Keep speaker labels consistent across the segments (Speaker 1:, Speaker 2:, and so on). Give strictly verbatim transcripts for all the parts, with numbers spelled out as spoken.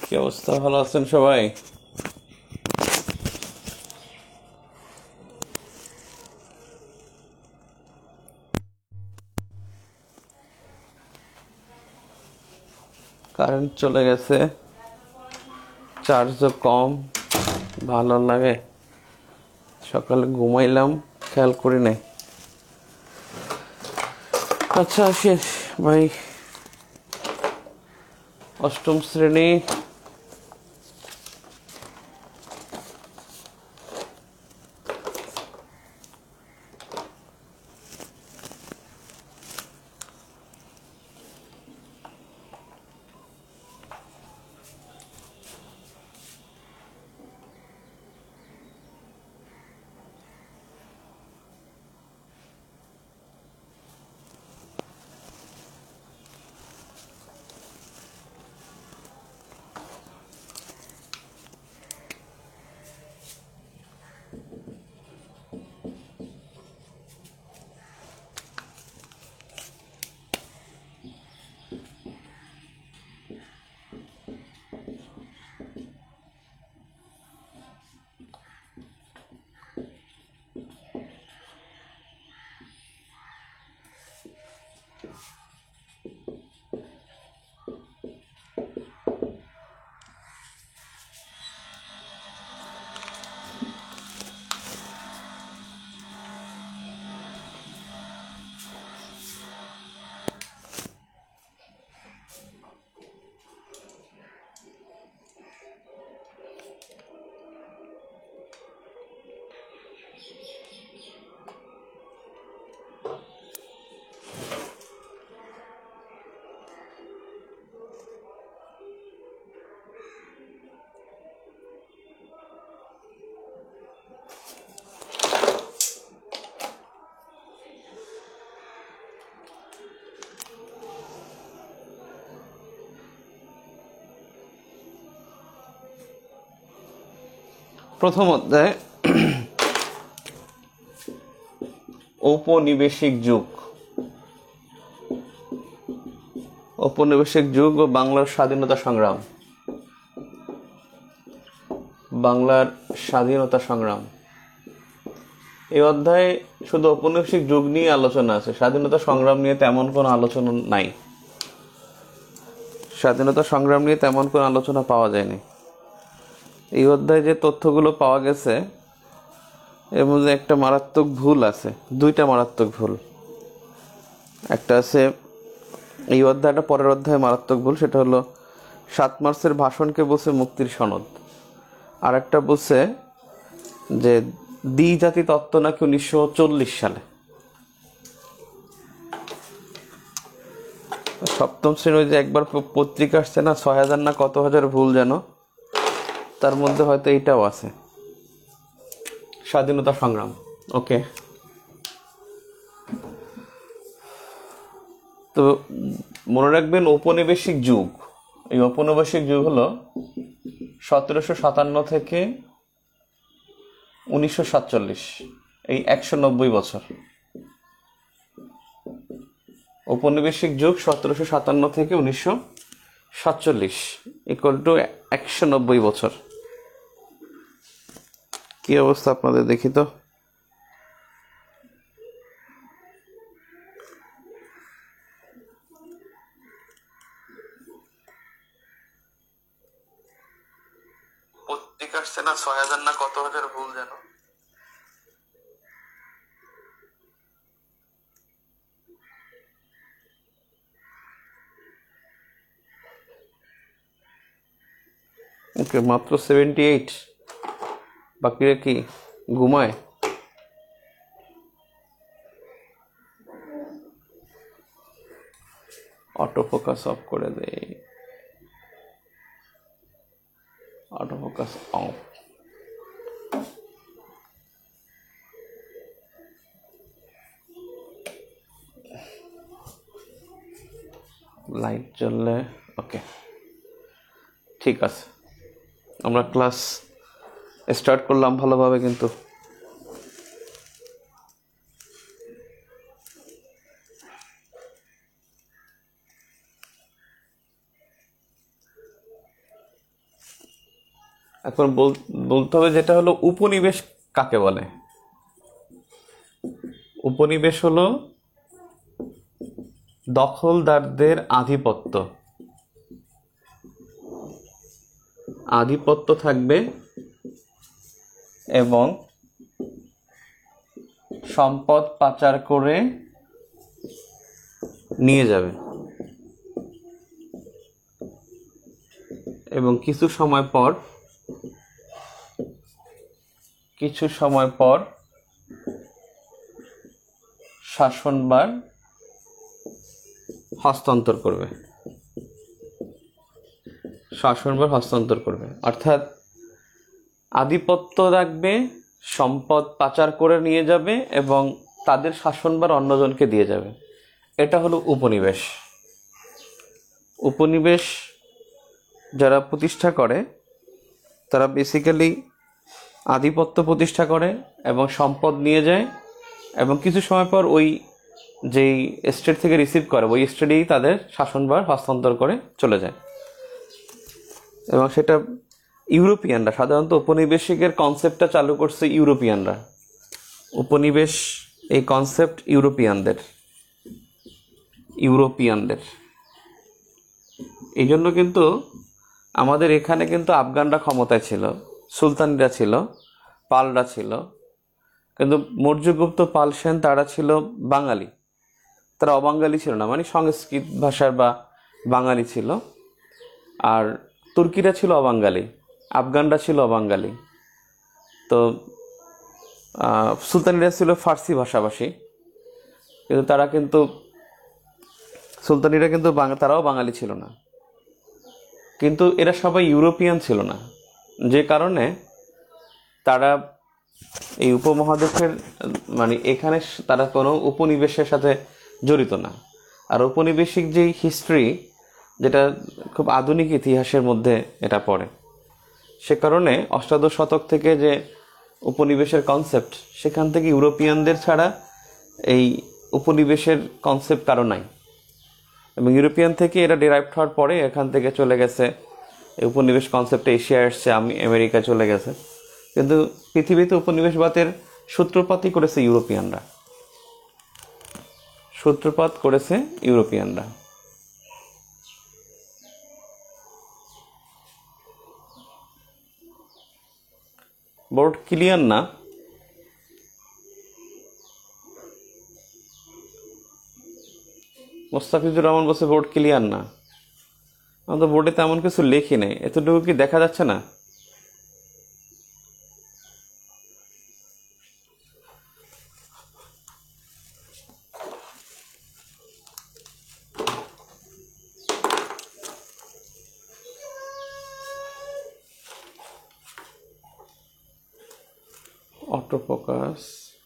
Speaker 1: কি অবস্থা? ভালো আছেন সবাই? কারেন্ট চলে গেছে, চার্জও কম। ভালো লাগে, সকালে ঘুমাইলাম, খেয়াল করি নাই। আচ্ছা শেষ ভাই, অষ্টম শ্রেণী প্রথম অধ্যায়, ঔপনিবেশিক যুগ। ঔপনিবেশিক যুগ ও বাংলার স্বাধীনতা সংগ্রাম। বাংলার স্বাধীনতা সংগ্রাম এই অধ্যায়ে শুধু ঔপনিবেশিক যুগ নিয়ে আলোচনা আছে, স্বাধীনতা সংগ্রাম নিয়ে তেমন কোনো আলোচনা নাই। স্বাধীনতা সংগ্রাম নিয়ে তেমন কোনো আলোচনা পাওয়া যায়নি। এই অধ্যায়ে যে তথ্যগুলো পাওয়া গেছে এর মধ্যে একটা মারাত্মক ভুল আছে, দুইটা মারাত্মক ভুল। একটা আছে এই অধ্যায়টা, পরের অধ্যায়ে মারাত্মক ভুল, সেটা হলো সাত মার্চের ভাষণকে বলছে মুক্তির সনদ। আর একটা বলছে যে দ্বিজাতি তত্ত্ব নাকি উনিশশো চল্লিশ সালে। সপ্তম শ্রেণী যে একবার পত্রিকা আসছে না, ছয় হাজার না কত হাজার ভুল যেন, তার মধ্যে হয়তো এইটাও আছে, স্বাধীনতা সংগ্রাম। ওকে, তো মনে রাখবেন ঔপনিবেশিক যুগ, এই ঔপনিবেশিক যুগ হলো সতেরোশো সাতান্ন থেকে উনিশশো সাতচল্লিশ, এই একশো নব্বই বছর। ঔপনিবেশিক যুগ সতেরোশো সাতান্ন থেকে উনিশশো সাতচল্লিশ ইকুয়াল টু একশো নব্বই বছর। কি অবস্থা আপনাদের দেখি তো? পত্রিকা আসছে না, ছয় হাজার না কত হাজার ভুল যেন। ওকে, মাত্র সেভেন্টি এইট, বাকিরা কি ঘুমায়? অটো ফোকাস অফ করে দে, অটো ফোকাস অফ। লাইট জ্বললে ওকে, ঠিক আছে। আমরা ক্লাস স্টার্ট করলাম ভালোভাবে, কিন্তু এখন বলতে হবে যেটা হলো উপনিবেশ কাকে বলে। উপনিবেশ হলো দখলদারদের আধিপত্য। আধিপত্য থাকবে এবং সম্পদ পাচার করে নিয়ে যাবে এবং কিছু সময় পর কিছু সময় পর শাসনভার হস্তান্তর করবে শাসনভার হস্তান্তর করবে অর্থাৎ আধিপত্য রাখবে, সম্পদ পাচার করে নিয়ে যাবে এবং তাদের শাসনভার অন্যজনকে দিয়ে যাবে। এটা হলো উপনিবেশ। উপনিবেশ যারা প্রতিষ্ঠা করে তারা বেসিক্যালি আধিপত্য প্রতিষ্ঠা করে এবং সম্পদ নিয়ে যায় এবং কিছু সময় পর ওই যেই স্টেট থেকে রিসিভ করে ওই স্টেটেই তাদের শাসনভার হস্তান্তর করে চলে যায়। এবং সেটা ইউরোপিয়ানরা, সাধারণত উপনিবেশিকের কনসেপ্টটা চালু করছে ইউরোপিয়ানরা। উপনিবেশ এই কনসেপ্ট ইউরোপিয়ানদের ইউরোপিয়ানদের এই জন্য কিন্তু আমাদের এখানে কিন্তু আফগানরা ক্ষমতায় ছিল, সুলতানিরা ছিল, পালরা ছিল, কিন্তু মৌর্যগুপ্ত, পাল, সেন তারা ছিল বাঙালি, তারা অবাঙালি ছিল না, মানে সংস্কৃত ভাষার বা বাঙালি ছিল। আর তুর্কিরা ছিল অবাঙালি, আফগানরা ছিল অবাঙালি। তো সুলতানিরা ছিল ফার্সি ভাষাভাষী, কিন্তু তারা কিন্তু সুলতানিরা কিন্তু তারাও বাঙালি ছিল না। কিন্তু এরা সবাই ইউরোপিয়ান ছিল না, যে কারণে তারা এই উপমহাদেশের মানে এখানে তারা কোনো উপনিবেশের সাথে জড়িত না। আর ঔপনিবেশিক যেই হিস্ট্রি, যেটা খুব আধুনিক ইতিহাসের মধ্যে এটা পড়ে, সে কারণে অষ্টাদশ শতক থেকে যে উপনিবেশের কনসেপ্ট, সেখান থেকে ইউরোপিয়ানদের ছাড়া এই উপনিবেশের কনসেপ্ট কারো নাই। এবং ইউরোপিয়ান থেকে এরা ডেরাইভড হওয়ার পরে এখান থেকে চলে গেছে এই উপনিবেশ কনসেপ্ট, এশিয়া আসছে, আমি আমেরিকা চলে গেছে। কিন্তু পৃথিবীতে উপনিবেশবাদের সূত্রপাতই করেছে ইউরোপিয়ানরা, সূত্রপাত করেছে ইউরোপিয়ানরা। বোর্ড ক্লিয়ার না? মোস্তাফিজুর রহমান বলছে বোর্ড ক্লিয়ার না। আমরা তো বোর্ডে তেমন কিছু লেখি নেই, এতটুকু কি দেখা যাচ্ছে না? Auto focus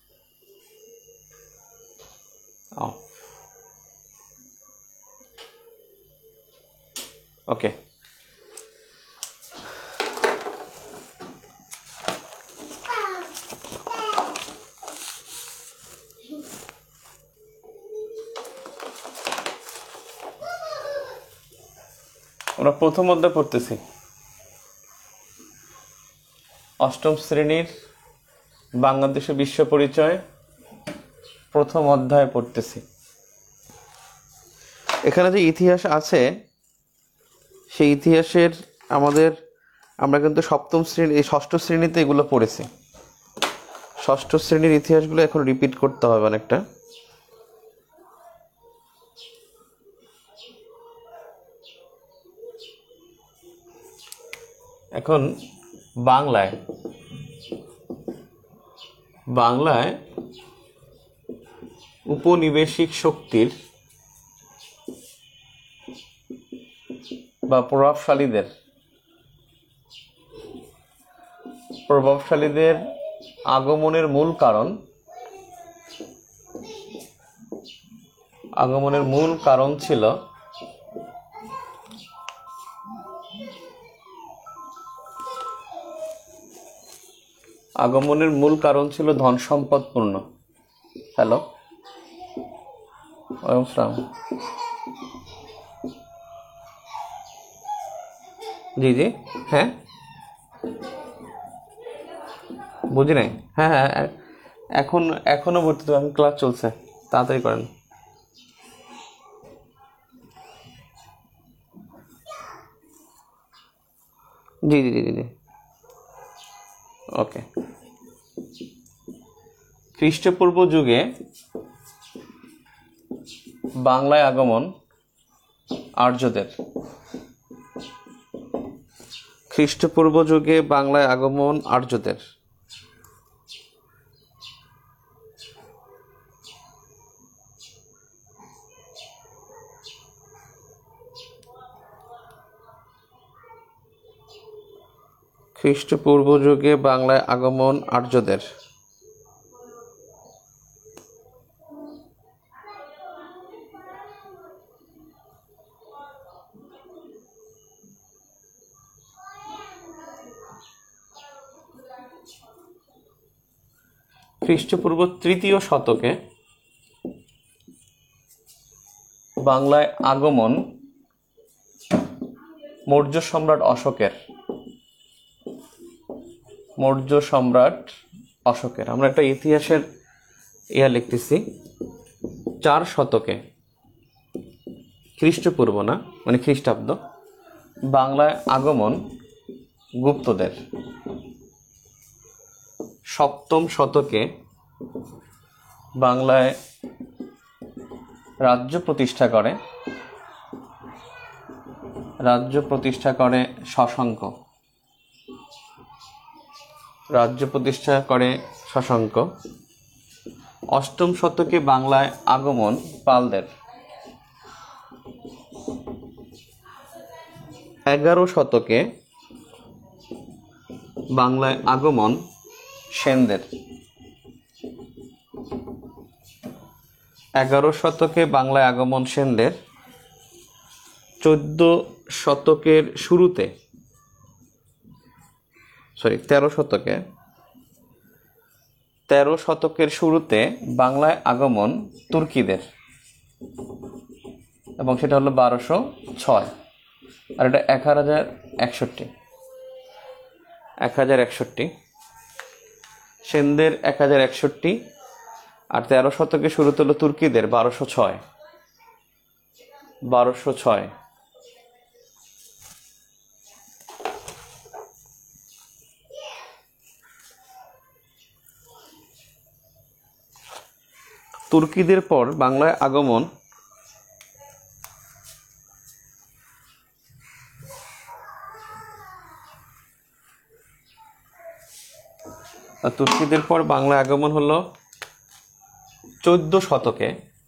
Speaker 1: of. ওকে, আমরা প্রথম অধ্যায় পড়তেছি, অষ্টম শ্রেণীর বাংলাদেশের বিশ্ব পরিচয় প্রথম অধ্যায় পড়তেছি। এখানে যে ইতিহাস আছে সেই ইতিহাসের আমাদের আমরা কিন্তু সপ্তম শ্রেণী এই ষষ্ঠ শ্রেণীতে এগুলো পড়েছি। ষষ্ঠ শ্রেণীর ইতিহাসগুলো এখন রিপিট করতে হবে অনেকটা। এখন বাংলায় বাংলায় উপনিবেশিক শক্তির বা প্রভাবশালীদের প্রভাবশালীদের আগমনের মূল কারণ আগমনের মূল কারণ ছিল আগমনের মূল কারণ ছিল ধন সম্পদপূর্ণ। হ্যালো, ওয়ালাইকুম আসসালাম। জি জি হ্যাঁ, বুঝি নাই। হ্যাঁ হ্যাঁ এ- এখন এখনো ভর্তি তো, এখন ক্লাস চলছে, তাড়াতাড়ি করেন। জি জি জি জি জি ওকে। খ্রিস্টপূর্ব যুগে বাংলায় আগমন আর্যদের। খ্রিস্টপূর্ব যুগে বাংলায় আগমন আর্যদের। খ্রিস্টপূর্ব যুগে বাংলায় আগমন আর্যদের। খ্রিস্টপূর্ব তৃতীয় শতকে বাংলায় আগমন মৌর্য সম্রাট অশোকের। মৌর্য সম্রাট অশোকের। আমরা একটা ইতিহাসের ইয়া লিখতেছি। চার শতকে, খ্রিস্টপূর্ব না মানে খ্রিস্টাব্দ, বাংলায় আগমন গুপ্তদের। সপ্তম শতকে বাংলায় রাজ্য প্রতিষ্ঠা করে রাজ্য প্রতিষ্ঠা করে শশাঙ্ক। রাজ্য প্রতিষ্ঠা করে শশাঙ্ক। অষ্টম শতকে বাংলায় আগমন পালদের। এগারো শতকে বাংলায় আগমন সেনদের। এগারো শতকে বাংলায় আগমন সেনদের। চোদ্দ শতকের শুরুতে, সরি তেরো শতকে তেরো শতকের শুরুতে বাংলায় আগমন তুর্কিদের, এবং সেটা হলো বারোশো ছয়। আর এটা এক হাজার একষট্টি এক হাজার একষট্টি সেনদের এক হাজার একষট্টি। আর তেরো শতকে শুরুতে হলো তুর্কিদের বারোশো ছয় বারোশো ছয় তুর্কিদের পর বাংলায় আগমন তুর্কিদের পর বাংলায় আগমন হলো চোদ্দ শতকে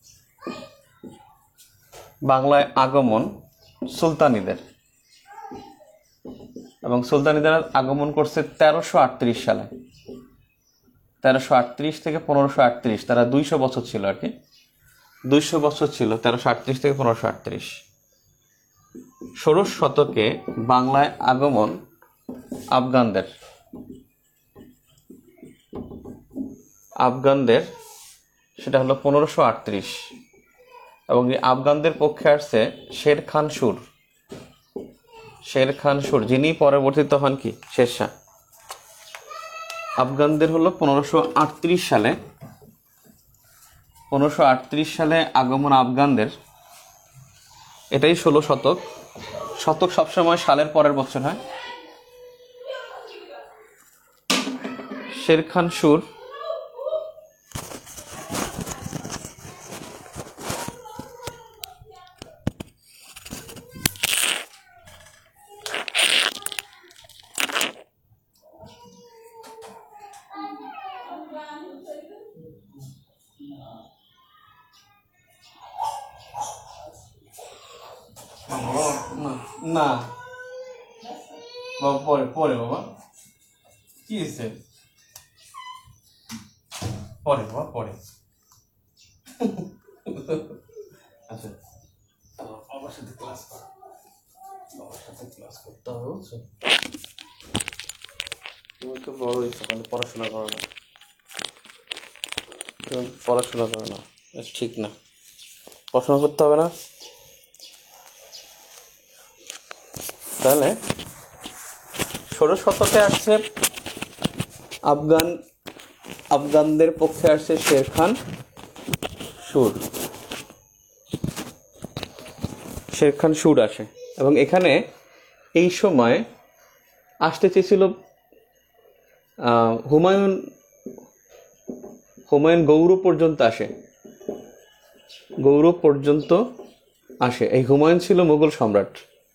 Speaker 1: বাংলায় আগমন সুলতানিদের, এবং সুলতানিদের আগমন করছে তেরোশো আটত্রিশ সালে। তেরোশো আটত্রিশ থেকে পনেরোশো আটত্রিশ, তারা দুইশো বছর ছিল আর কি, দুইশো বছর ছিল তেরোশো আটত্রিশ থেকে পনেরোশো আটত্রিশ। ষোড়শ শতকে বাংলায় আগমন আফগানদের। আফগানদের সেটা হলো পনেরোশো আটত্রিশ, এবং এই আফগানদের পক্ষে আসছে শের খান সুর। শের খান সুর, যিনি পরবর্তীতে হন কি শেরশাহ। আফগানদের হলো পনেরোশো আটত্রিশ সালে পনেরোশো আটত্রিশ সালে আগমন আফগানদের। এটাই ষোলো শতক। শতক সবসময় সালের পরের বছর হয়। শের খান সুর না বাবা, পরে পরে বাবা, কি হয়েছে? পরে বাবা, পরে। আচ্ছা, আমার সাথে ক্লাস করো, আমার সাথে ক্লাস করতে হবে, বুঝছো? তুমি তো বড় হয়েছো, কিন্তু পড়াশোনা করো না। তুমি পড়াশোনা করো না, এটা ঠিক না। পড়াশোনা করতে হবে না, তাহলে ষোড়শ শতকে আসছে আফগান আফগানদের পক্ষে আসছে শের খান সুর শের খান সুর আসে, এবং এখানে এই সময় আসতে চেয়েছিল হুমায়ুন হুমায়ুন গৌড় পর্যন্ত আসে গৌড় পর্যন্ত আসে এই হুমায়ুন ছিল মুঘল সম্রাট।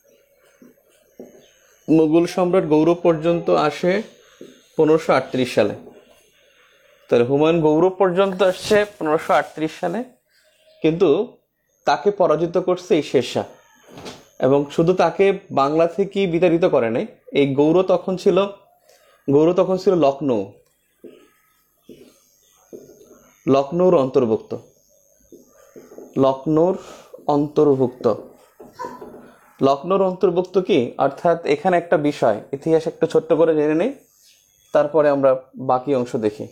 Speaker 1: মুঘল সম্রাট গৌড় পর্যন্ত আসে পনেরোশো আটত্রিশ সালে। তাহলে হুমায়ুন গৌড় পর্যন্ত আসছে পনেরোশো আটত্রিশ সালে, কিন্তু তাকে পরাজিত করছে এই শেরশাহ, এবং শুধু তাকে বাংলা থেকে বিতাড়িত করে নাই। এই গৌড় তখন ছিল গৌড় তখন ছিল লখনৌ লখনৌর অন্তর্ভুক্ত লখনৌর অন্তর্ভুক্ত লখনৌর অন্তর্ভুক্ত কি অর্থাৎ এখানে একটা বিষয় ইতিহাস একটু ছোট্ট করে জেনে নেই, তারপরে আমরা বাকি অংশ দেখি।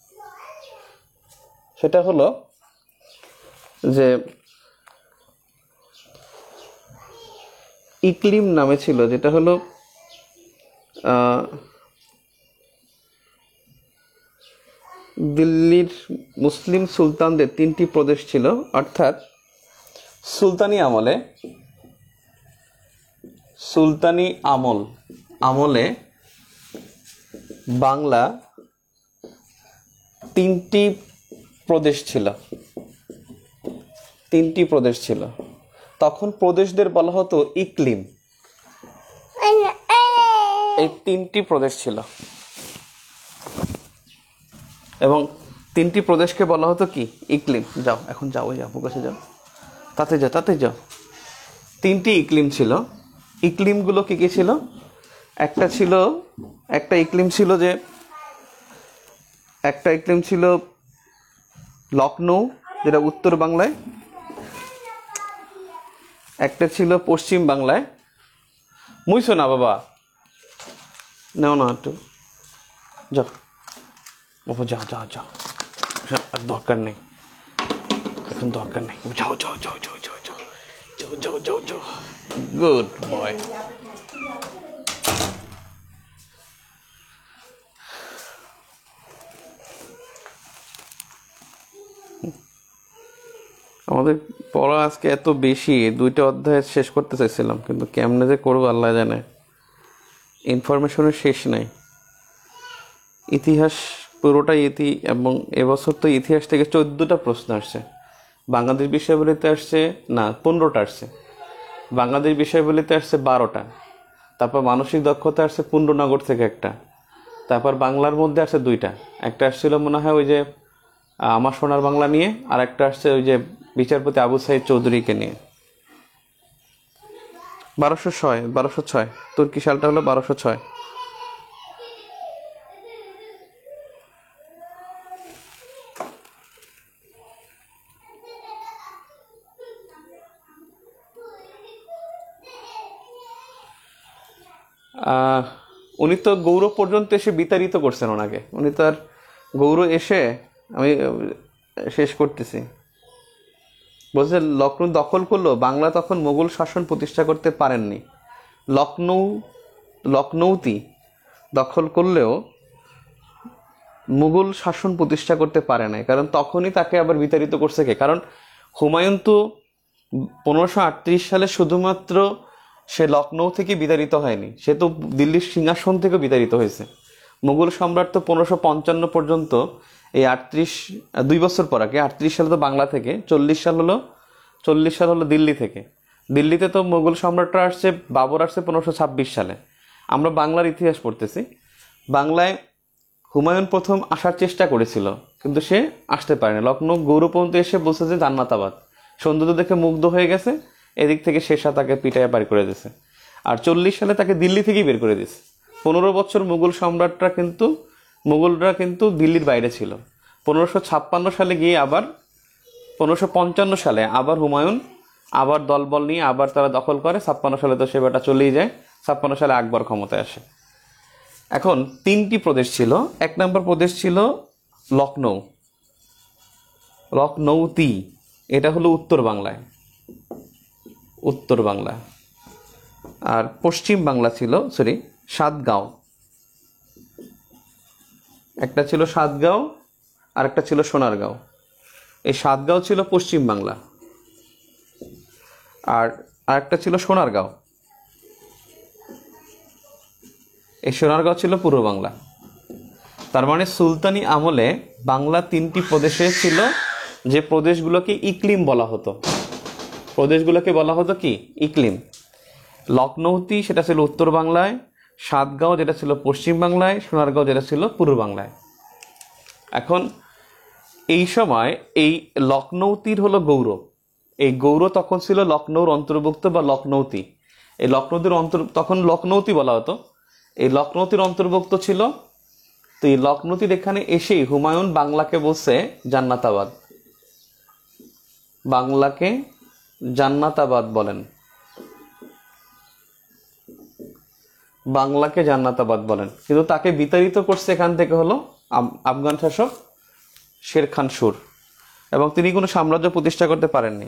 Speaker 1: সেটা হলো যে ইকলিম নামে ছিল, যেটা হলো দিল্লির মুসলিম সুলতানদের তিনটি প্রদেশ ছিল, অর্থাৎ সুলতানি আমলে সুলতানি আমল আমলে বাংলা তিনটি প্রদেশ ছিল তিনটি প্রদেশ ছিল তখন প্রদেশদের বলা হতো ইকলিম। এই তিনটি প্রদেশ ছিল, এবং তিনটি প্রদেশকে বলা হতো কি ইকলিম। যাও এখন যাও, যাও কাছে যাও, তাতে যাও তাতে যাও তিনটি ইকলিম ছিল। ইকলিমগুলো কি কি ছিল? একটা ছিল একটা ইকলিম ছিল যে একটা ইকলিম ছিল লখনৌ, যেটা উত্তর বাংলায়। একটা ছিল পশ্চিম বাংলায়। মুইছো না বাবা, নাও না একটু, যাও বাবা, যাও যাও যাও, আর দরকার নেই, এখন দরকার নেই, যাও যাও যাও যাও যাও যাও যাও যাও যাও যাও গুড বয়। আমাদের পড়া আজকে এত বেশি, দুইটা অধ্যায় শেষ করতে চাইছিলাম, কিন্তু কেমনে যে করবো আল্লাহ জানে। ইনফরমেশনের শেষ নাই। ইতিহাস পুরোটাই ইতি, এবং এবছর তো ইতিহাস থেকে চোদ্দোটা প্রশ্ন আসছে। বাংলাদেশ বিষয়বলিতে আসছে না পনেরোটা আসছে, বাংলাদেশ বিষয়বলিতে আসছে বারোটা, তারপর মানসিক দক্ষতা আসছে পুণ্ডনগর থেকে একটা, তারপর বাংলার মধ্যে আসছে দুইটা। একটা আসছিল মনে হয় ওই যে আমার সোনার বাংলা নিয়ে, আর একটা আসছে ওই যে বিচারপতি আবু সাইদ চৌধুরীকে নিয়ে। বারোশো ছয় বারোশো ছয় তুর্কি সালটা হলো বারোশো ছয়। উনি তো গৌড় পর্যন্ত এসে বিতাড়িত করছেন ওনাকে। উনি তো আর গৌড় এসে, আমি শেষ করতেছি, বলছে লখনৌ দখল করলো। বাংলা তখন মোগল শাসন প্রতিষ্ঠা করতে পারেননি। লখনৌ লখনৌতি দখল করলেও মুঘল শাসন প্রতিষ্ঠা করতে পারে নাই, কারণ তখনই তাকে আবার বিতাড়িত করছে কে? কারণ হুমায়ুন তো পনেরোশো আটত্রিশ সালে শুধুমাত্র সে লখনৌ থেকে বিতাড়িত হয়নি, সে তো দিল্লির সিংহাসন থেকে বিতাড়িত হয়েছে। মুঘল সম্রাট তো পনেরোশো পঞ্চান্ন পর্যন্ত, এই আটত্রিশ দুই বছর পর আগে আটত্রিশ সাল তো বাংলা থেকে, চল্লিশ সাল হলো চল্লিশ সাল হলো দিল্লি থেকে। দিল্লিতে তো মুঘল সম্রাটরা আসছে, বাবর আসছে পনেরোশো ছাব্বিশ সালে। আমরা বাংলার ইতিহাস পড়তেছি। বাংলায় হুমায়ুন প্রথম আসার চেষ্টা করেছিল, কিন্তু সে আসতে পারেনি। লখনৌ গৌড় পর্যন্ত এসে বলছে যে জান্নাতাবাদ, সৌন্দর্য দেখে মুগ্ধ হয়ে গেছে, এদিক থেকে শেরশাহ তাকে পিটাইয়া বাড়ি করে দিয়েছে। আর চল্লিশ সালে তাকে দিল্লি থেকেই বের করে দিয়েছে। পনেরো বছর মুঘল সম্রাটরা কিন্তু মুঘলরা কিন্তু দিল্লির বাইরে ছিল। পনেরোশো ছাপ্পান্ন সালে গিয়ে আবার পনেরোশো পঞ্চান্ন সালে আবার হুমায়ুন আবার দলবল নিয়ে আবার তারা দখল করে। ছাপ্পান্ন সালে তো সেবাটা চলেই যায়। ছাপ্পান্ন সালে আকবর ক্ষমতায় আসে। এখন তিনটি প্রদেশ ছিল। এক নম্বর প্রদেশ ছিল লখনৌ, লখনৌতি, এটা হলো উত্তর বাংলায়, উত্তর বাংলা। আর পশ্চিম বাংলা ছিল সরি সাতগাঁও, একটা ছিল সাতগাঁও আর একটা ছিল সোনারগাঁও। এই সাতগাঁও ছিল পশ্চিম বাংলা, আর আরেকটা ছিল সোনারগাঁও। এই সোনারগাঁও ছিল পূর্ব বাংলা। তার মানে সুলতানি আমলে বাংলা তিনটি প্রদেশে ছিল, যে প্রদেশগুলোকে ইকলিম বলা হতো। প্রদেশগুলোকে বলা হতো কি? ইকলিম। লখনৌতি সেটা ছিল উত্তর বাংলায়, সাতগাঁও যেটা ছিল পশ্চিম বাংলায়, সোনারগাঁও যেটা ছিল পূর্ব বাংলায়। এখন এই সময় এই লখনৌতির হলো গৌড়। এই গৌড় তখন ছিল লখনৌর অন্তর্ভুক্ত বা লখনৌতি। এই লখনৌতির অন্তর তখন লখনৌতি বলা হতো। এই লখনৌতির অন্তর্ভুক্ত ছিল। তো এই লখনৌতির এখানে এসেই হুমায়ুন বাংলাকে বলছে জান্নাতাবাদ। বাংলাকে জান্নাতাবাদ বলেন, বাংলাকে জান্নাতাবাদ বলেন। কিন্তু তাকে বিতাড়িত করছে এখান থেকে হলো আফগান শাসক শের খান সুর, এবং তিনি কোনো সাম্রাজ্য প্রতিষ্ঠা করতে পারেননি।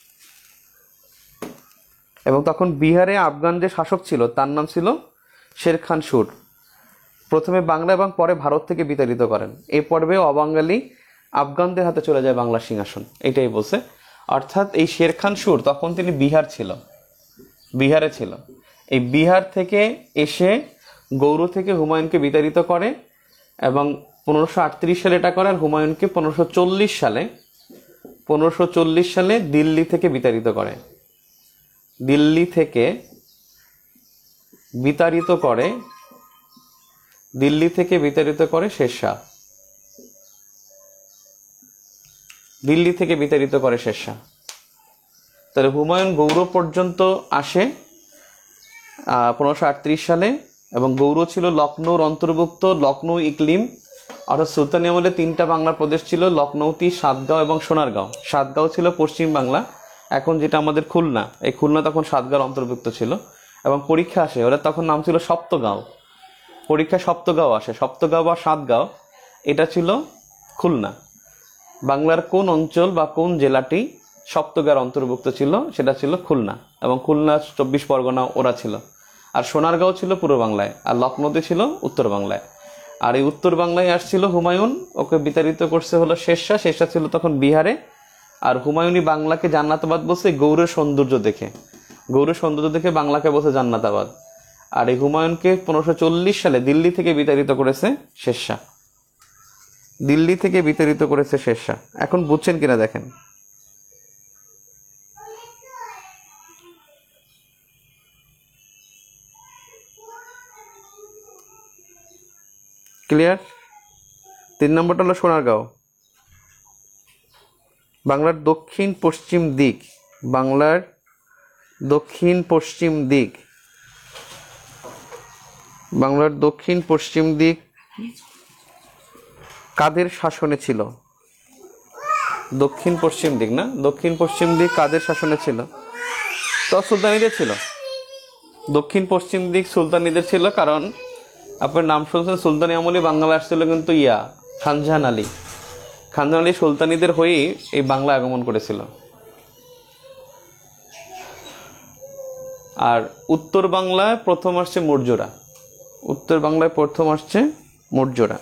Speaker 1: এবং তখন বিহারে আফগান যে শাসক ছিল তার নাম ছিল শের খান সুর। প্রথমে বাংলা এবং পরে ভারত থেকে বিতাড়িত করেন। এই পর্বে অবাঙালি আফগানদের হাতে চলে যায় বাংলার সিংহাসন, এটাই বলছে। অর্থাৎ এই শের খান সুর তখন তিনি বিহার ছিল, বিহারে ছিল। এই বিহার থেকে এসে গৌড় থেকে হুমায়ুনকে বিতাড়িত করে, এবং পনেরোশো আটত্রিশ সালে এটা করে। আর হুমায়ুনকে পনেরোশো চল্লিশ সালে পনেরোশো চল্লিশ সালে দিল্লি থেকে বিতাড়িত করে। দিল্লি থেকে বিতাড়িত করে দিল্লি থেকে বিতাড়িত করে শেরশাহ। দিল্লি থেকে বিতাড়িত করে শেরশাহ। তাহলে হুমায়ুন গৌড় পর্যন্ত আসে পনেরোশো আটত্রিশ সালে, এবং গৌড় ছিল লখনৌর অন্তর্ভুক্ত। লখনৌ ইকলিম, অর্থাৎ সুলতানি আমলে তিনটা বাংলার প্রদেশ ছিল, লখনৌতি, সাতগাঁও এবং সোনারগাঁও। সাতগাঁও ছিল পশ্চিম বাংলা, এখন যেটা আমাদের খুলনা। এই খুলনা তখন সাতগাঁওর অন্তর্ভুক্ত ছিল। এবং পরীক্ষা আসে, ওরা তখন নাম ছিল সপ্তগাঁও। পরীক্ষায় সপ্তগাঁও আসে, সপ্তগাঁও বা সাতগাঁও, এটা ছিল খুলনা। বাংলার কোন অঞ্চল বা কোন জেলাটি সপ্তগাঁওর অন্তর্ভুক্ত ছিল? সেটা ছিল খুলনা, এবং খুলনা চব্বিশ পরগনা ওরা ছিল। আর সোনারগাঁও ছিল পূর্ব বাংলায়, আর লখনৌতে ছিল উত্তর বাংলায়। আর এই উত্তর বাংলায় আসছিল হুমায়ুন, ওকে বিতাড়িত করছে হলো শেরশাহ। শেরশাহ ছিল তখন বিহারে। আর হুমায়ুনি বাংলাকে জান্নাতাবাদ বলছে গৌড়ের সৌন্দর্য দেখে। গৌড়ের সৌন্দর্য দেখে বাংলাকে বলছে জান্নাতাবাদ। আর এই হুমায়ুনকে পনেরোশো চল্লিশ সালে দিল্লি থেকে বিতাড়িত করেছে শেরশাহ। দিল্লি থেকে বিতাড়িত করেছে শেরশাহ। এখন বুঝছেন কিনা দেখেন। ক্লিয়ার? তিন নম্বরটা হলো সোনারগাঁও। বাংলার দক্ষিণ পশ্চিম দিক, বাংলার দক্ষিণ পশ্চিম দিক বাংলার দক্ষিণ পশ্চিম দিক কাদের শাসনে ছিল? দক্ষিণ পশ্চিম দিক না, দক্ষিণ পশ্চিম দিক কাদের শাসনে ছিল? তো সুলতানিদের ছিল। দক্ষিণ পশ্চিম দিক সুলতানিদের ছিল, কারণ আপনার নাম শুনছেন সুলতানি আমলে বাংলা আসছিল কিন্তু ইয়া খানজাহান আলী। খানজাহান আলী সুলতানিদের হয়েই এই বাংলা আগমন করেছিল। আর উত্তর বাংলায় প্রথম আসছে মৌর্যরা। উত্তর বাংলায় প্রথম আসছে মৌর্যরা।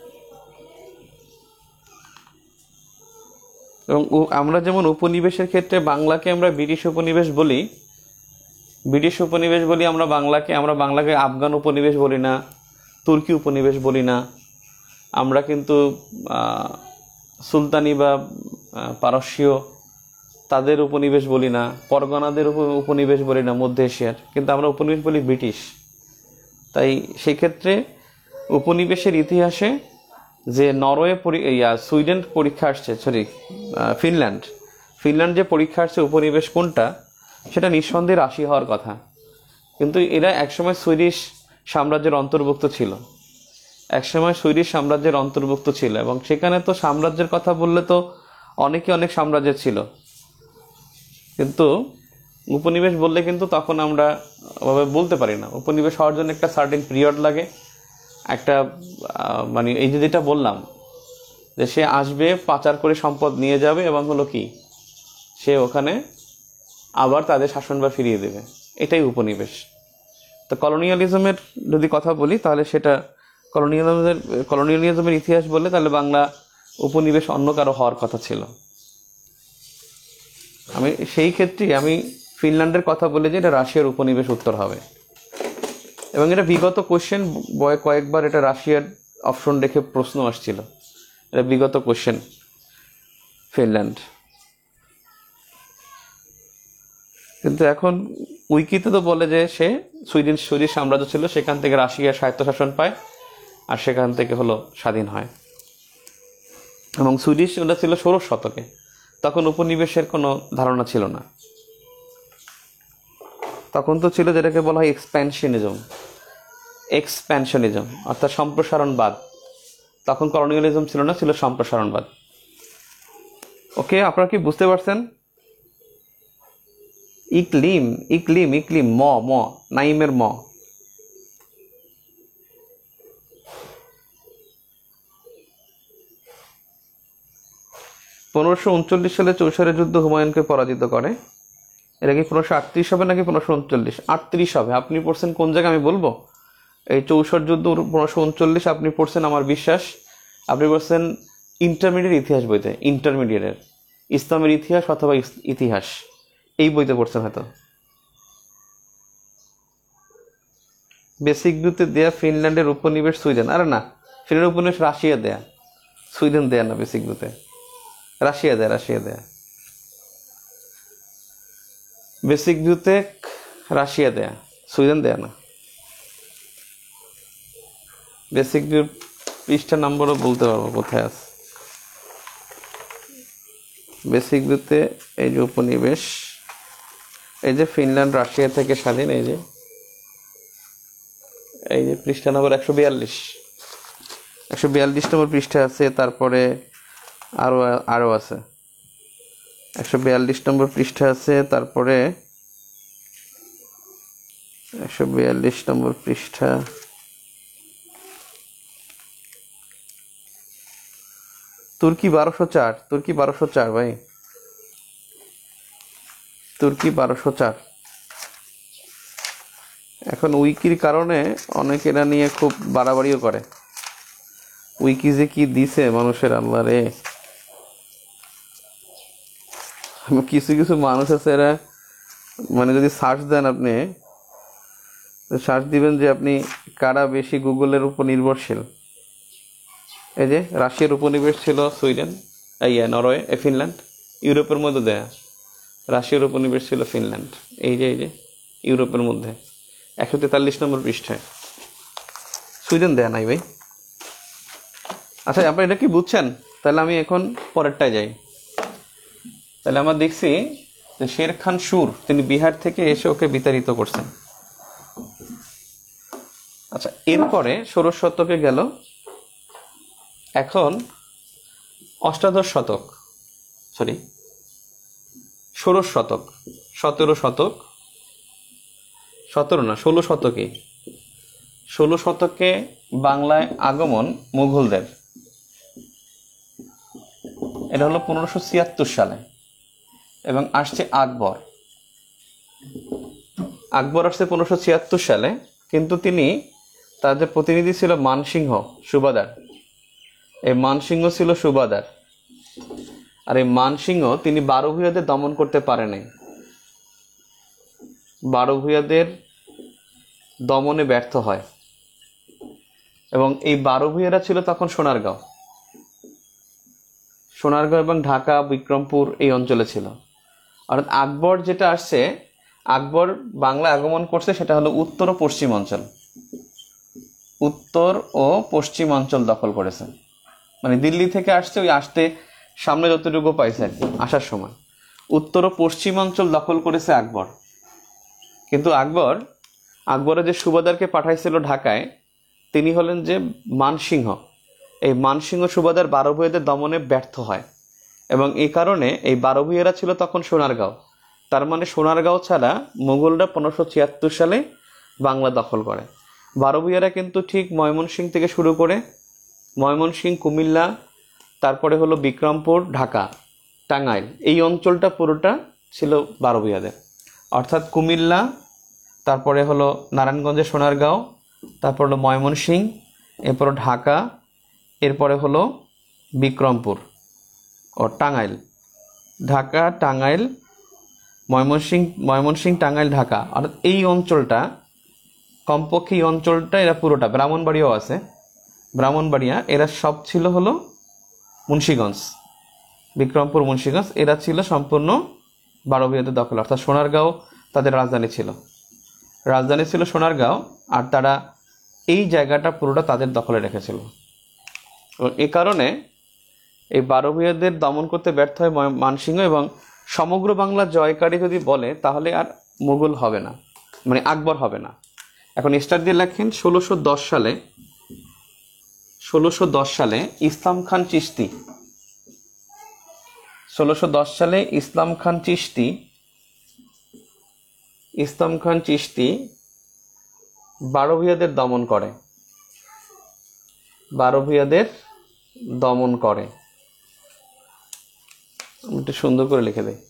Speaker 1: এবং আমরা যেমন উপনিবেশের ক্ষেত্রে বাংলাকে আমরা ব্রিটিশ উপনিবেশ বলি, ব্রিটিশ উপনিবেশ বলি আমরা বাংলাকে, আমরা বাংলাকে আফগান উপনিবেশ বলি না, তুর্কি উপনিবেশ বলি না। আমরা কিন্তু সুলতানি বা পারস্যীয় তাদের উপনিবেশ বলি না, পরগনাদের উপনিবেশ বলি না মধ্য এশিয়ার, কিন্তু আমরা উপনিবেশ বলি ব্রিটিশ। তাই সেক্ষেত্রে উপনিবেশের ইতিহাসে যে নরওয়ে ইয়া সুইডেন পরীক্ষা আসছে, সরি ফিনল্যান্ড ফিনল্যান্ড যে পরীক্ষা আসছে উপনিবেশ কোনটা, সেটা নিঃসন্দেহে রাশি হওয়ার কথা। কিন্তু এরা একসময় সুইডিশ সাম্রাজ্যের অন্তর্ভুক্ত ছিল, একসময় সুইডিশ সাম্রাজ্যের অন্তর্ভুক্ত ছিল। এবং সেখানে তো সাম্রাজ্যের কথা বললে তো অনেকে অনেক সাম্রাজ্যের ছিল, কিন্তু উপনিবেশ বললে কিন্তু তখন আমরা ওভাবে বলতে পারি না। উপনিবেশ হওয়ার জন্য একটা সার্টেন পিরিয়ড লাগে, একটা মানে এই যে যেটা বললাম যে সে আসবে, পাচার করে সম্পদ নিয়ে যাবে, এবং হলো কি সে ওখানে আবার তাদের শাসনভার ফিরিয়ে দেবে, এটাই উপনিবেশ। তো কলোনিয়ালিজমের যদি কথা বলি তাহলে সেটা কলোনিয়ালিজমের কলোনিয়ালিজমের ইতিহাস বললে তাহলে বাংলা উপনিবেশ অন্য কারো হওয়ার কথা ছিল। আমি সেই ক্ষেত্রে আমি ফিনল্যান্ডের কথা বলে যে এটা রাশিয়ার উপনিবেশ উত্তর হবে, এবং এটা বিগত কোশ্চেন কয়েকবার এটা রাশিয়ার অপশন রেখে প্রশ্ন আসছিল, এটা বিগত কোশ্চেন ফিনল্যান্ড। কিন্তু এখন উইকিতে তো বলে যে সে সুইডেন সুইডিশ সাম্রাজ্য ছিল, সেখান থেকে রাশিয়া স্বায়ত্তশাসন পায় আর সেখান থেকে হলো স্বাধীন হয়। এবং সুইডিশ ওটা ছিল ষোড়শ শতকে, তখন উপনিবেশের কোনো ধারণা ছিল না। তখন তো ছিল যেটাকে বলা হয় এক্সপ্যানশনিজম, এক্সপ্যানশনিজম অর্থাৎ সম্প্রসারণবাদ। তখন কলোনিয়ালিজম ছিল না, ছিল সম্প্রসারণবাদ। ওকে, আপনারা কি বুঝতে পারছেন? ইকলিম ইকলিম ইকলিম ম ম নাইমের ম। পনেরোশো উনচল্লিশ সালে চৌসারের যুদ্ধ হুমায়ুনকে পরাজিত করে। এটা কি পনেরোশো আটত্রিশ হবে নাকি পনেরোশো উনচল্লিশ? আটত্রিশ হবে। আপনি পড়ছেন কোন জায়গায় আমি বলবো। এই চৌসার যুদ্ধ পনেরোশো উনচল্লিশ আপনি পড়ছেন আমার বিশ্বাস। আপনি পড়ছেন ইন্টারমিডিয়েট ইতিহাস বইতে, ইন্টারমিডিয়েটের ইসলামের ইতিহাস অথবা ইতিহাস এই বইতে পড়ছেন হয়তো। বেসিক ভিউতে দেয়া ফিনল্যান্ডের উপনিবেশ সুইডেন। আরে না, ফিনল্যান্ডের উপনিবেশ রাশিয়া দেয়া, সুইডেন দেয়া না। বেসিক ভিউতে রাশিয়া দেয়া, রাশিয়া দেয়া বেসিক ভিউতে রাশিয়া দেয়া, সুইডেন দেয়া না। বেসিক ভিউ পৃষ্ঠা নম্বরও বলতে পারবো কোথায় আছে। বেসিক ভিউতে এই যে উপনিবেশ, এই যে ফিনল্যান্ড রাশিয়া থেকে স্বাধীন, এই যে এই যে পৃষ্ঠা নম্বর একশো বিয়াল্লিশ একশো বিয়াল্লিশ নম্বর পৃষ্ঠা আছে। তারপরে আরো আরো আছে একশো বিয়াল্লিশ নম্বর পৃষ্ঠা আছে। তারপরে একশো বিয়াল্লিশ নম্বর পৃষ্ঠা, তুর্কি বারোশো চার তুর্কি বারোশো চার ভাই, তুর্কি বারোশো চার। এখন উইকির কারণে অনেকে এটা নিয়ে খুব বাড়াবাড়িও করে। উইকি যে কি দিছে মানুষের, আল্লাহ রে। কিছু কিছু মানুষ আছে এরা মানে যদি সার্চ দেন, আপনি সার্চ দিবেন যে আপনি কারা বেশি গুগলের উপর নির্ভরশীল। এই যে রাশিয়ার উপনিবেশ ছিল সুইডেন, এই নরওয়ে, এ ফিনল্যান্ড। ইউরোপের মধ্যে দেয়া রাশিয়ার উপনিবেশ ছিল ফিনল্যান্ড। এই যে এই যে ইউরোপের মধ্যে একশো তেতাল্লিশ নম্বর পৃষ্ঠায় সুইডেন দেয়া নাই ভাই। আচ্ছা, আপনি এটা কি বুঝছেন? তাহলে আমি এখন পরেরটায় যাই। তাহলে আমরা দেখছি যে শের খান সুর তিনি বিহার থেকে এসে ওকে বিতাড়িত করছেন। আচ্ছা, এরপরে ষোড়শ শতকে গেল। এখন অষ্টাদশ শতক, সরি ষোড়শ শতক, সতেরো শতক, সতেরো না ষোলো শতকে ষোলো শতকে বাংলায় আগমন মুঘলদের। এটা হলো পনেরোশো ছিয়াত্তর সালে এবং আসছে আকবর। আকবর আসছে পনেরোশো ছিয়াত্তর সালে, কিন্তু তিনি তার যে প্রতিনিধি ছিল মানসিংহ সুবাদার, এই মানসিংহ ছিল সুবাদার। আর এই মানসিংহ তিনি বারো ভূঁইয়াদের দমন করতে পারেনি, বারো ভূঁইয়াদের দমনে ব্যর্থ হয়। এবং এই বারো ভূঁইয়ারা ছিল তখন সোনারগাঁও সোনারগাঁও এবং ঢাকা, বিক্রমপুর এই অঞ্চলে ছিল। অর্থাৎ আকবর যেটা আসছে, আকবর বাংলা আগমন করছে, সেটা হলো উত্তর ও পশ্চিম অঞ্চল, উত্তর ও পশ্চিম অঞ্চল দখল করেছে। মানে দিল্লি থেকে আসছে, ওই আসতে সামনে যতটুকু পাইছে আর কি, আসার সময় উত্তর ও পশ্চিম অঞ্চল দখল করেছে আকবর। কিন্তু আকবর আকবরের যে সুবাদারকে পাঠাইছিল ঢাকায়, তিনি হলেন যে মানসিংহ। এই মানসিংহ সুবাদার বারো ভূঁইয়াদের দমনে ব্যর্থ হয় এবং এই কারণে এই বারো ভূঁইয়ারা ছিল তখন সোনারগাঁও। তার মানে সোনারগাঁও ছাড়া মুঘলরা পনেরোশো ছিয়াত্তর সালে বাংলা দখল করে। বারো ভূঁইয়ারা কিন্তু ঠিক ময়মনসিংহ থেকে শুরু করে ময়মনসিংহ, কুমিল্লা, তারপরে হলো বিক্রমপুর, ঢাকা, টাঙ্গাইল, এই অঞ্চলটা পুরোটা ছিল বারো ভূঁইয়াদের। অর্থাৎ কুমিল্লা, তারপরে হলো নারায়ণগঞ্জের সোনারগাঁও, তারপর হলো ময়মনসিংহ, এরপর ঢাকা, এরপরে হলো বিক্রমপুর ও টাঙ্গাইল। ঢাকা, টাঙ্গাইল, ময়মনসিংহ, ময়মনসিংহ, টাঙ্গাইল, ঢাকা, অর্থাৎ এই অঞ্চলটা, কমপক্ষে এই অঞ্চলটা, এরা পুরোটা, ব্রাহ্মণবাড়িয়াও আছে, ব্রাহ্মণবাড়িয়া, এরা সব ছিল হলো মুন্সিগঞ্জ, বিক্রমপুর, মুন্সিগঞ্জ, এরা ছিল সম্পূর্ণ বারো ভূঁইয়াদের দখল, অর্থাৎ সোনারগাঁও তাদের রাজধানী ছিল, রাজধানী ছিল সোনারগাঁও, আর তারা এই জায়গাটা পুরোটা তাদের দখলে রেখেছিল। এবং এ কারণে এই বারো ভূঁইয়াদের দমন করতে ব্যর্থ হয় মানসিংহ, এবং সমগ্র বাংলা জয়কারী যদি বলে তাহলে আর মুঘল হবে না, মানে আকবর হবে না। এখন স্টার দিয়ে লেখেন ষোলোশো দশ সালে, ষোলোশো দশ সালে ইসলাম খান চিশতি, ষোলোশো দশ সালে ইসলাম খান চিশতি, ইসলাম খান চিশতি বারো ভূঁইয়াদের দমন করে, বারো ভূঁইয়াদের দমন করে। একটু সুন্দর করে লিখে দেয়।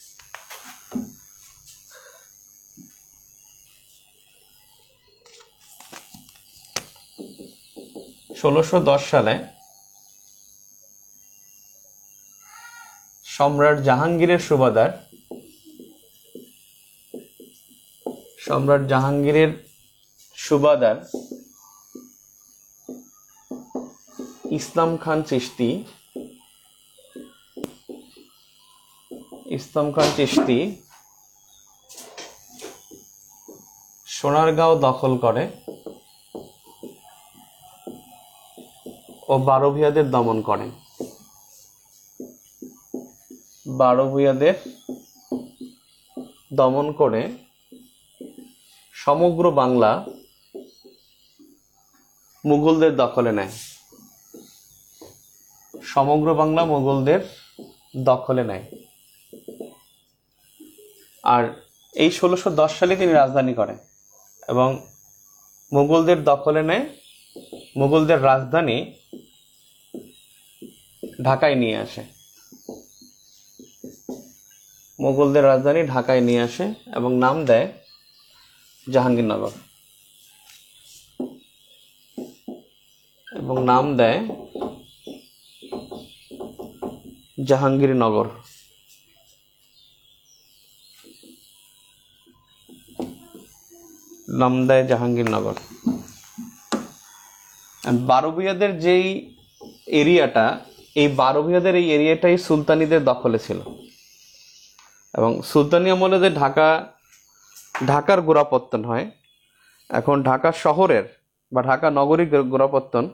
Speaker 1: ষোলোশো দশ সালে সম্রাট জাহাঙ্গীরের সুবাদার, সম্রাট জাহাঙ্গীরের সুবাদার ইসলাম খান চিশতি, ইসলাম খান চিশতি সোনারগাঁও দখল করে ও বারো ভূঁইয়াদের দমন করেন, বারো ভূঁইয়াদের দমন করে সমগ্র বাংলা মুঘলদের দখলে নেয়, সমগ্র বাংলা মুঘলদের দখলে নেয়। আর এই ষোলোশো দশ সালে তিনি রাজধানী করেন এবং মুঘলদের দখলে নেয়, মুঘলদের রাজধানী ঢাকায় নিয়ে আসে, মুঘলদের রাজধানী ঢাকায় নিয়ে আসে এবং নাম দেয় জাহাঙ্গীরনগর, এবং নাম দেয় জাহাঙ্গীরনগর। নাম দেয় জাহাঙ্গীরনগর। বারো ভূঁইয়াদের যেই এরিয়াটা, এই বারো ভূঁইয়াদের এই এরিয়াটাই সুলতানিদের দখলে ছিল, এবং সুলতানি আমলে যে ঢাকা, ঢাকার গোড়াপত্তন হয়, এখন ঢাকা শহরের বা ঢাকা নগরীর গোড়াপত্তন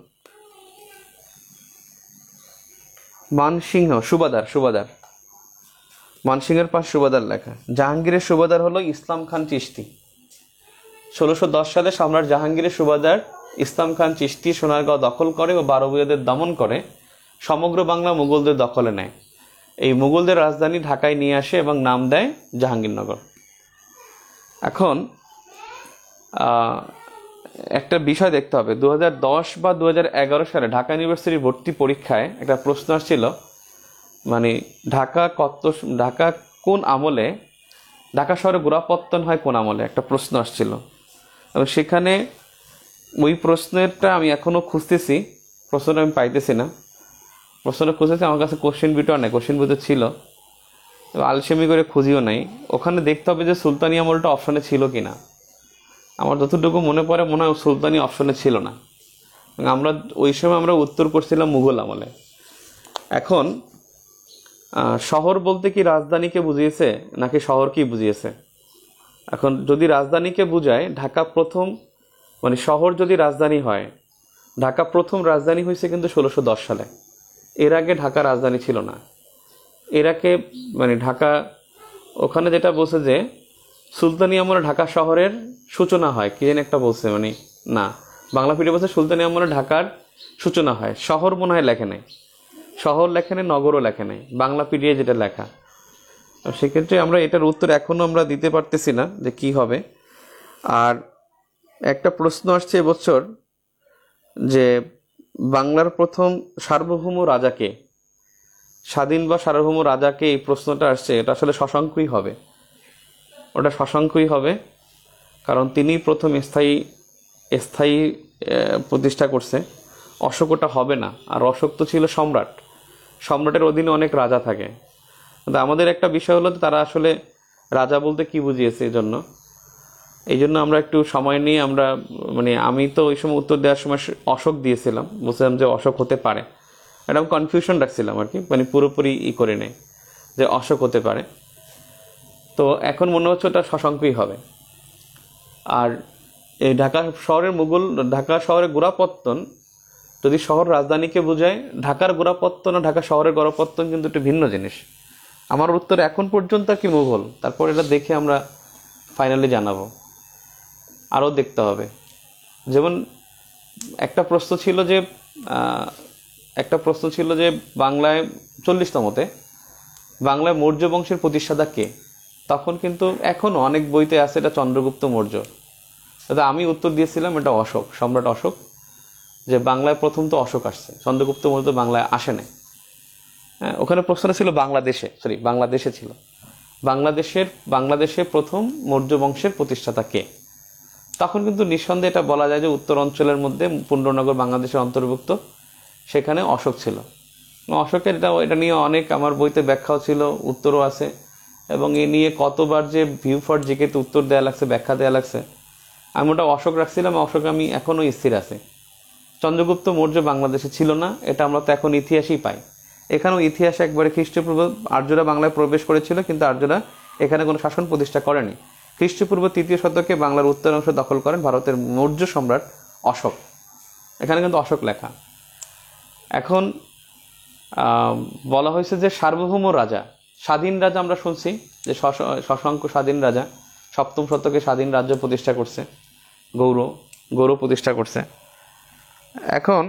Speaker 1: মানসিংহ, সুবাদার, সুবাদার, মানসিংহের পাশ সুবাদার লেখা। জাহাঙ্গীরের সুবাদার হলো ইসলাম খান চিশতি। ষোলোশো দশ সালে সম্রাট জাহাঙ্গীরের সুবাদার ইসলাম খান চিশতি সোনারগাঁও দখল করে ও বারো ভূঁইয়াদের দমন করে সমগ্র বাংলা মুঘলদের দখলে নেয়। এই মুঘলদের রাজধানী ঢাকায় নিয়ে আসে এবং নাম দেয় জাহাঙ্গীরনগর। এখন একটা বিষয় দেখতে হবে, দু হাজার দশ বা দু হাজার এগারো সালে ঢাকা ইউনিভার্সিটির ভর্তি পরীক্ষায় একটা প্রশ্ন আসছিল, মানে ঢাকা কত, ঢাকা কোন আমলে, ঢাকা শহরে গোড়াপত্তন হয় কোন আমলে, একটা প্রশ্ন আসছিল। এবং সেখানে ওই প্রশ্নেরটা আমি এখনও খুঁজতেছি, প্রশ্নটা আমি পাইতেছি না, প্রশ্নটা খুঁজেছি, আমার কাছে কোশ্চেন বিটও নেই, কোশ্চেন বইতে ছিল, আলসেমি করে খুঁজিও নাই। ওখানে দেখতে হবে যে সুলতানি আমলটা অপশনে ছিল কিনা। আমার যতটুকু মনে পড়ে মনে হয় সুলতানি অপশনে ছিল না, আমরা ওই সময় আমরা উত্তর করছিলাম মুঘল আমলে। এখন শহর বলতে কি রাজধানীকে বুঝিয়েছে নাকি শহর কি বুঝিয়েছে? এখন যদি রাজধানীকে বুঝায়, ঢাকা প্রথম, মানে শহর যদি রাজধানী হয়, ঢাকা প্রথম রাজধানী হয়েছে কিন্তু ষোলোশো দশ সালে। এর আগে ঢাকা রাজধানী ছিল না। এর আগে মানে ঢাকা, ওখানে যেটা বলছে যে সুলতানি আমলে ঢাকা শহরের সূচনা হয়, কি যেন একটা বলছে, মানে না, বাংলা পিঠে বলছে সুলতানি আমলে ঢাকার সূচনা হয়, শহর মনে হয় লেখে নেই, শহর লেখে নেই, নগরও লেখে নেই, বাংলা পিডিএ যেটা লেখা। সেক্ষেত্রে আমরা এটার উত্তর এখনও আমরা দিতে পারতেছি না যে কি হবে। আর একটা প্রশ্ন আসছে এবছর যে বাংলার প্রথম সার্বভৌম রাজাকে, স্বাধীন বা সার্বভৌম রাজাকে, এই প্রশ্নটা আসছে, এটা আসলে শশাঙ্কই হবে, ওটা শশাঙ্কই হবে, কারণ তিনি প্রথম স্থায়ী স্থায়ী প্রতিষ্ঠা করছে। অশোক ওটা হবে না। আর অশোক তো ছিল সম্রাট, সম্রাটের অধীনে অনেক রাজা থাকে। কিন্তু আমাদের একটা বিষয় হলো তারা আসলে রাজা বলতে কি বুঝিয়েছে, এই জন্য এই জন্য আমরা একটু সময় নিয়ে আমরা মানে আমি তো ওই সময় উত্তর দেওয়ার সময় অশোক দিয়েছিলাম, বুঝলাম যে অশোক হতে পারে, এরকম কনফিউশন রাখছিলাম আর কি, মানে পুরোপুরি ই করে নেই যে অশোক হতে পারে। তো এখন মনে হচ্ছে ওটা শশাঙ্কই হবে। আর এই ঢাকা শহরের মুঘল, ঢাকা শহরের গোড়াপত্তন যদি শহর রাজধানীকে বোঝায়, ঢাকার গোড়াপত্তন আর ঢাকা শহরের গোড়াপত্তন কিন্তু একটু ভিন্ন জিনিস। আমার উত্তর এখন পর্যন্ত কি মুঘল, তারপর এটা দেখে আমরা ফাইনালি জানাবো, আরও দেখতে হবে। যেমন একটা প্রশ্ন ছিল যে একটা প্রশ্ন ছিল যে বাংলায় চল্লিশতমতে বাংলায় মৌর্য বংশের প্রতিষ্ঠাতা কে? তখন কিন্তু এখনও অনেক বইতে আছে এটা চন্দ্রগুপ্ত মৌর্য। দাদা আমি উত্তর দিয়েছিলাম এটা অশোক, সম্রাট অশোক, যে বাংলায় প্রথম তো অশোক আসছে, চন্দ্রগুপ্ত মৌর্য বাংলায় আসে না। হ্যাঁ, ওখানে প্রশ্নটা ছিল বাংলাদেশে, সরি বাংলাদেশে ছিল, বাংলাদেশের বাংলাদেশে প্রথম মৌর্য বংশের প্রতিষ্ঠাতা কে? তখন কিন্তু নিঃসন্দেহে এটা বলা যায় যে উত্তর অঞ্চলের মধ্যে পুণ্ড্রনগর বাংলাদেশের অন্তর্ভুক্ত, সেখানে অশোক ছিল। অশোকের এটা এটা নিয়ে অনেক আমার বইতে ব্যাখ্যাও ছিল, উত্তরও আছে, এবং এ নিয়ে কতবার যে ভিউ ফর জিকেতে উত্তর দেওয়া লাগছে, ব্যাখ্যা দেওয়া লাগছে। আমি ওটা অশোক রাখছিলাম, অশোক আমি এখনও স্থির আছে। চন্দ্রগুপ্ত মৌর্য বাংলাদেশে ছিল না, এটা আমরা তো এখন ইতিহাসেই পাই। এখানেও ইতিহাসে একবারে খ্রিস্টপূর্ব আর্যরা বাংলায় প্রবেশ করেছিল, কিন্তু আর্যরা এখানে কোনো শাসন প্রতিষ্ঠা করেনি। খ্রিস্টপূর্ব তৃতীয় শতকে বাংলার উত্তর অংশ দখল করেন ভারতের মৌর্য সম্রাট অশোক। এখানে কিন্তু অশোক লেখা। এখন বলা হয়েছে যে সার্বভৌম রাজা, স্বাধীন রাজা আমরা শুনছি যে শশাঙ্ক স্বাধীন রাজা, সপ্তম শতকে স্বাধীন রাজ্য প্রতিষ্ঠা করছে, গৌর গৌর প্রতিষ্ঠা করছে। এখন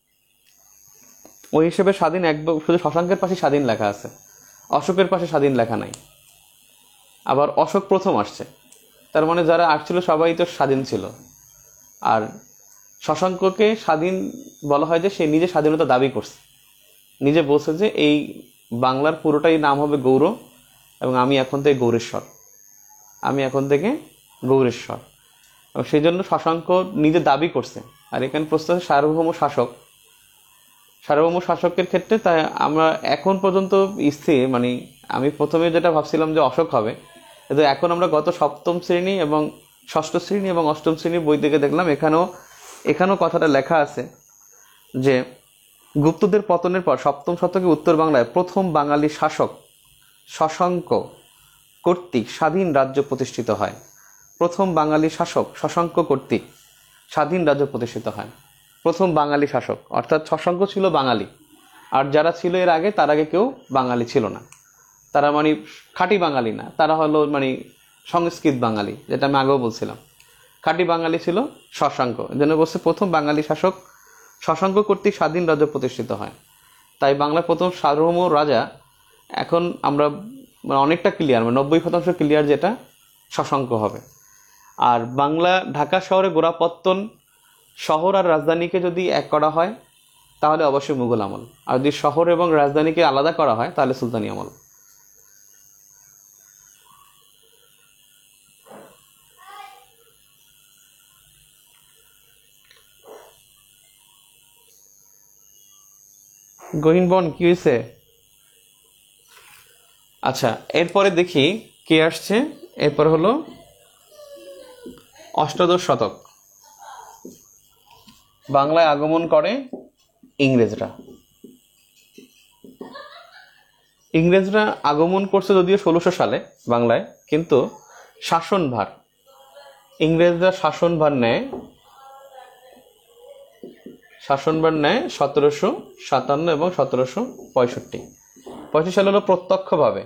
Speaker 1: ওই হিসেবে স্বাধীন এক শুধু শশাঙ্কের পাশে স্বাধীন লেখা আছে, অশোকের পাশে স্বাধীন লেখা নাই। আবার অশোক প্রথম আসছে, তার মানে যারা আসছিল সবাই তো স্বাধীন ছিল। আর শশাঙ্ককে স্বাধীন বলা হয় যে সে নিজে স্বাধীনতা দাবি করছে, নিজে বলছে যে এই বাংলার পুরোটাই নাম হবে গৌর, এবং আমি এখন থেকে গৌরেশ্বর, আমি এখন থেকে গৌরেশ্বর, এবং সেই জন্য শশাঙ্ক নিজে দাবি করছে। আর এখানে প্রশ্ন সার্বভৌম শাসক, সার্বভৌম শাসকের ক্ষেত্রে তাই আমরা এখন পর্যন্ত স্থির, মানে আমি প্রথমে যেটা ভাবছিলাম যে অশোক হবে, কিন্তু এখন আমরা গত সপ্তম শ্রেণী এবং ষষ্ঠ শ্রেণী এবং অষ্টম শ্রেণীর বই থেকে দেখলাম এখানেও এখানেও কথাটা লেখা আছে যে গুপ্তদের পতনের পর সপ্তম শতকে উত্তর বাংলায় প্রথম বাঙালি শাসক শশাঙ্ক কর্তৃক স্বাধীন রাজ্য প্রতিষ্ঠিত হয়। প্রথম বাঙালি শাসক শশাঙ্ক কর্তৃক স্বাধীন রাজ্য প্রতিষ্ঠিত হয়। প্রথম বাঙালি শাসক, অর্থাৎ শশাঙ্ক ছিল বাঙালি, আর যারা ছিল এর আগে তার আগে কেউ বাঙালি ছিল না, তারা মানে খাঁটি বাঙালি না, তারা হলো মানে সংস্কৃত বাঙালি, যেটা আমি আগেও বলছিলাম। খাঁটি বাঙালি ছিল শশাঙ্ক, এই জন্য বলছে প্রথম বাঙালি শাসক শশাঙ্ক কর্তৃক স্বাধীন রাজ্য প্রতিষ্ঠিত হয়। তাই বাংলার প্রথম সার্বভৌম রাজা এখন আমরা মানে অনেকটা ক্লিয়ার, মানে নব্বই শতাংশ ক্লিয়ার যেটা শশাঙ্ক হবে। আর বাংলা ঢাকা শহরে গোড়াপত্তন শহর আর রাজধানীকে যদি এক করা হয় তাহলে অবশ্যই মুঘল আমল, আর যদি শহর এবং রাজধানীকে আলাদা করা হয় তাহলে সুলতানি আমল। গহীন বন কি হয়েছে? আচ্ছা, এরপরে দেখি কে আসছে। এরপর হলো অষ্টাদশ শতক, বাংলায় আগমন করে ইংরেজরা। ইংরেজরা আগমন করছে যদিও ষোলোশো সালে বাংলায়, কিন্তু শাসনভার ইংরেজরা শাসনভার নেয় শাসনভার নেয় সতেরোশো সাতান্ন এবং সতেরোশো পঁয়ষট্টি। পঁয়ষট্টি সালে হলো প্রত্যক্ষভাবে,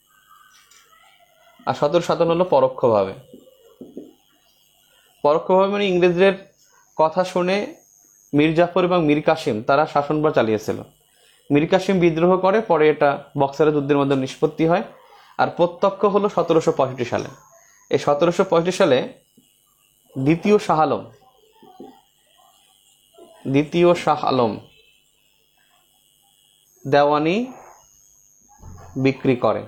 Speaker 1: আর সতেরো সাতান্ন হলো পরোক্ষভাবে। পরোক্ষভাবে মানে ইংরেজদের কথা শুনে মীর জাফর এবং মীর কাসিম তারা শাসনভার চালিয়েছিল। মীর কাসিম বিদ্রোহ করে, পরে এটা বক্সারের যুদ্ধের মধ্যে নিষ্পত্তি হয়। আর প্রত্যক্ষ হলো সতেরোশো পঁয়ষট্টি সালে। এই সতেরোশো পঁয়ষট্টি সালে দ্বিতীয় শাহ আলম দ্বিতীয় শাহ আলম দেওয়ানি বিক্রি করে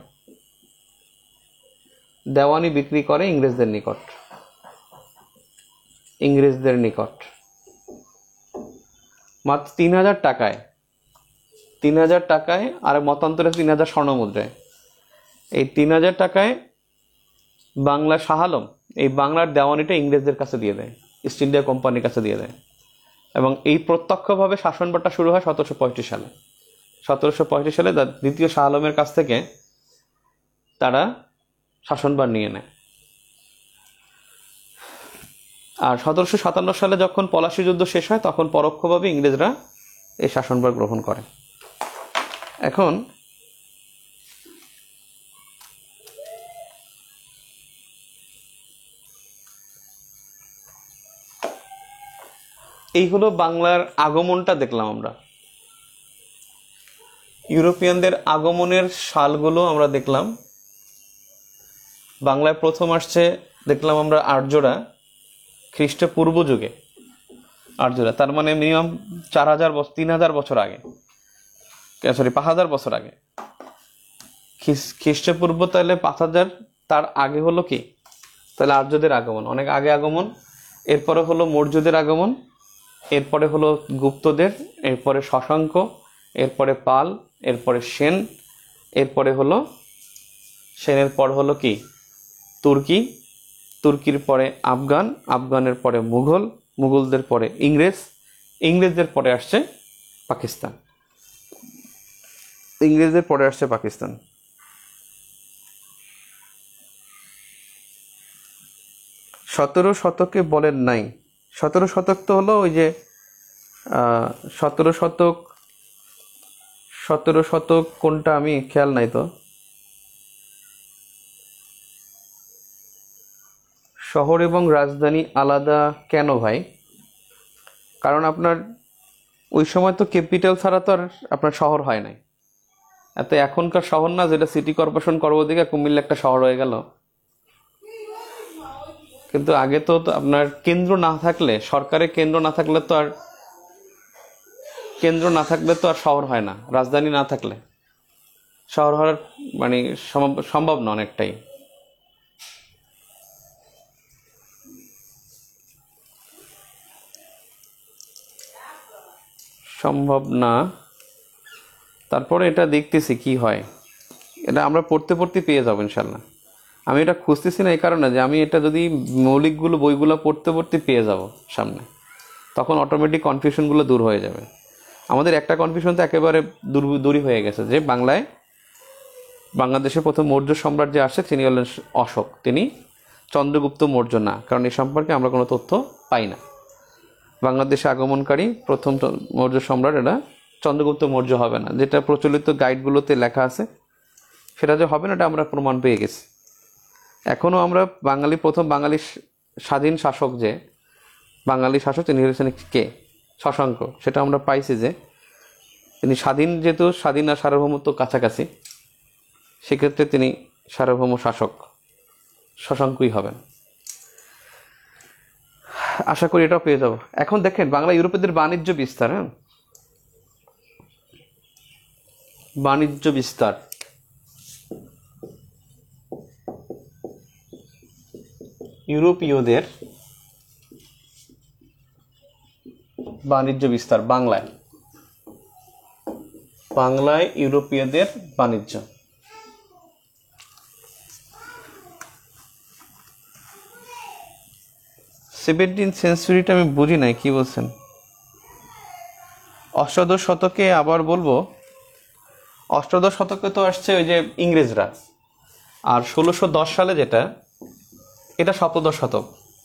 Speaker 1: দেওয়ানি বিক্রি করে ইংরেজদের নিকট ইংরেজদের নিকট মাত্র তিন হাজার টাকায়, তিন হাজার টাকায় আর মতান্তরে তিন হাজার স্বর্ণ মুদ্রায়, এই তিন হাজার টাকায় বাংলা শাহ আলম এই বাংলার দেওয়ানিটা ইংরেজদের কাছে দিয়ে দেয়, ইস্ট ইন্ডিয়া কোম্পানির কাছে দিয়ে দেয়। এবং এই প্রত্যক্ষভাবে শাসনভারটা শুরু হয় সতেরোশো পঁয়ত্রিশ সালে। সতেরোশো পঁয়ত্রিশ সালে দ্বিতীয় শাহ আলমের কাছ থেকে তারা শাসনভার নিয়ে নেয়। আর সতেরোশো সাতান্ন সালে যখন পলাশী যুদ্ধ শেষ হয় তখন পরোক্ষভাবে ইংরেজরা এই শাসনভার গ্রহণ করে। এখন এই হলো বাংলার আগমনটা দেখলাম আমরা, ইউরোপিয়ানদের আগমনের সালগুলো আমরা দেখলাম। বাংলায় প্রথম আসছে দেখলাম আমরা আর্যরা খ্রিস্টপূর্ব যুগে, আর্যরা তার মানে মিনিমাম চার হাজার বছর তিন হাজার বছর আগে, সরি পাঁচ হাজার বছর আগে। খ্রিস্টপূর্ব তাহলে পাঁচ হাজার, তার আগে হলো কি, তাহলে আর্যদের আগমন অনেক আগে আগমন। এরপরে হলো মৌর্যদের আগমন, এরপরে হলো গুপ্তদের, এরপরে শশাঙ্ক, এরপরে পাল, এরপরে সেন, এরপরে হলো সেনের পর হলো কি তুর্কি, তুর্কির পরে আফগান, আফগানের পরে মুঘল, মুঘলদের পরে ইংরেজ, ইংরেজদের পরে আসছে পাকিস্তান, ইংরেজদের পরে আসছে পাকিস্তান। সতেরো শতকে বলেন নাই, সতেরো শতক তো হলো ওই যে সতেরো শতক, সতেরো শতক কোনটা আমি খেয়াল নাই তো। শহর এবং রাজধানী আলাদা কেন ভাই? কারণ আপনার ওই সময় তো ক্যাপিটাল ছাড়া তো আর আপনার শহর হয় নাই। এত এখনকার শহর না, যেটা সিটি কর্পোরেশন করবো দিকে কুমিল্লা একটা শহর হয়ে গেল, কিন্তু আগে তো আপনার কেন্দ্র না থাকলে, সরকারের কেন্দ্র না থাকলে তো আর, কেন্দ্র না থাকলে তো আর শহর হয় না, রাজধানী না থাকলে শহর হওয়ার মানে সম্ভব না, অনেকটাই। সম্ভব না। তারপরে এটা দেখতেছি কি হয়, এটা আমরা পড়তে পড়তে পেয়ে যাবো ইনশাল্লাহ। আমি এটা খুঁজতেছি না এই কারণে যে আমি এটা যদি মৌলিকগুলো বইগুলো পড়তে পড়তে পেয়ে যাব সামনে, তখন অটোমেটিক কনফিউশনগুলো দূর হয়ে যাবে। আমাদের একটা কনফিউশন তো একেবারে দূর দূরই হয়ে গেছে, যে বাংলায় বাংলাদেশের প্রথম মৌর্য সম্রাট যে আসে তিনি হলেন অশোক, তিনি চন্দ্রগুপ্ত মৌর্য না, কারণ এই সম্পর্কে আমরা কোনো তথ্য পাই না। বাংলাদেশে আগমনকারী প্রথম মৌর্য সম্রাট এটা চন্দ্রগুপ্ত মৌর্য হবে না, যেটা প্রচলিত গাইডগুলোতে লেখা আছে সেটা যে হবে না, এটা আমরা প্রমাণ পেয়ে গেছি। এখনও আমরা বাঙালি প্রথম বাঙালি স্বাধীন শাসক, যে বাঙালি শাসক তিনি হয়েছেন কে, শশাঙ্ক, সেটা আমরা পাইছি যে তিনি স্বাধীন, যেহেতু স্বাধীন আর সার্বভৌমত্ব কাছাকাছি, সেক্ষেত্রে তিনি সার্বভৌম শাসক শশাঙ্কই হবেন। আশা করি এটাও পেয়ে যাব। এখন দেখেন বাংলা ইউরোপীয়দের বাণিজ্য বিস্তার, হ্যাঁ বাণিজ্য বিস্তার, ইউরোপীয়দের বাণিজ্য বিস্তার বাংলায়, বাংলায় ইউরোপীয়দের বাণিজ্য। সেভেন্টিন সেঞ্চুরিটা আমি বুঝি নাই, কি বলছেন? অষ্টাদশ শতকে আবার বলবো, অষ্টাদশ শতকে তো আসছে ওই যে ইংরেজরা, আর ষোলোশো দশ সালে যেটা, এটা সপ্তদশ শতক।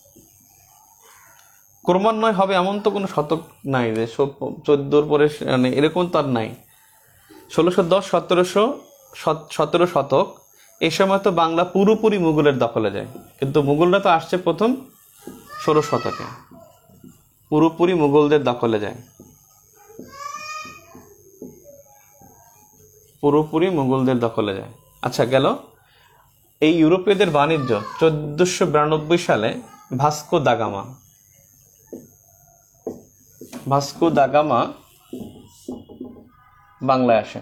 Speaker 1: ক্রমান্বয়ে হবে এমন তো কোনো শতক নাই যে চোদ্দোর পরে, মানে এরকম তো আর নাই। ষোলোশো দশ সতেরোশো সতেরো শতক, এই সময় তো বাংলা পুরোপুরি মুঘলের দখলে যায়, কিন্তু মুঘলরা তো আসছে প্রথম ষোলো শতকে, পুরোপুরি মুঘলদের দখলে যায়, পুরোপুরি মুঘলদের দখলে যায়। আচ্ছা গেল। এই ইউরোপীয়দের বাণিজ্য চোদ্দশো বিরানব্বই সালে Vasco da Gama, Vasco da Gama বাংলায় আসে।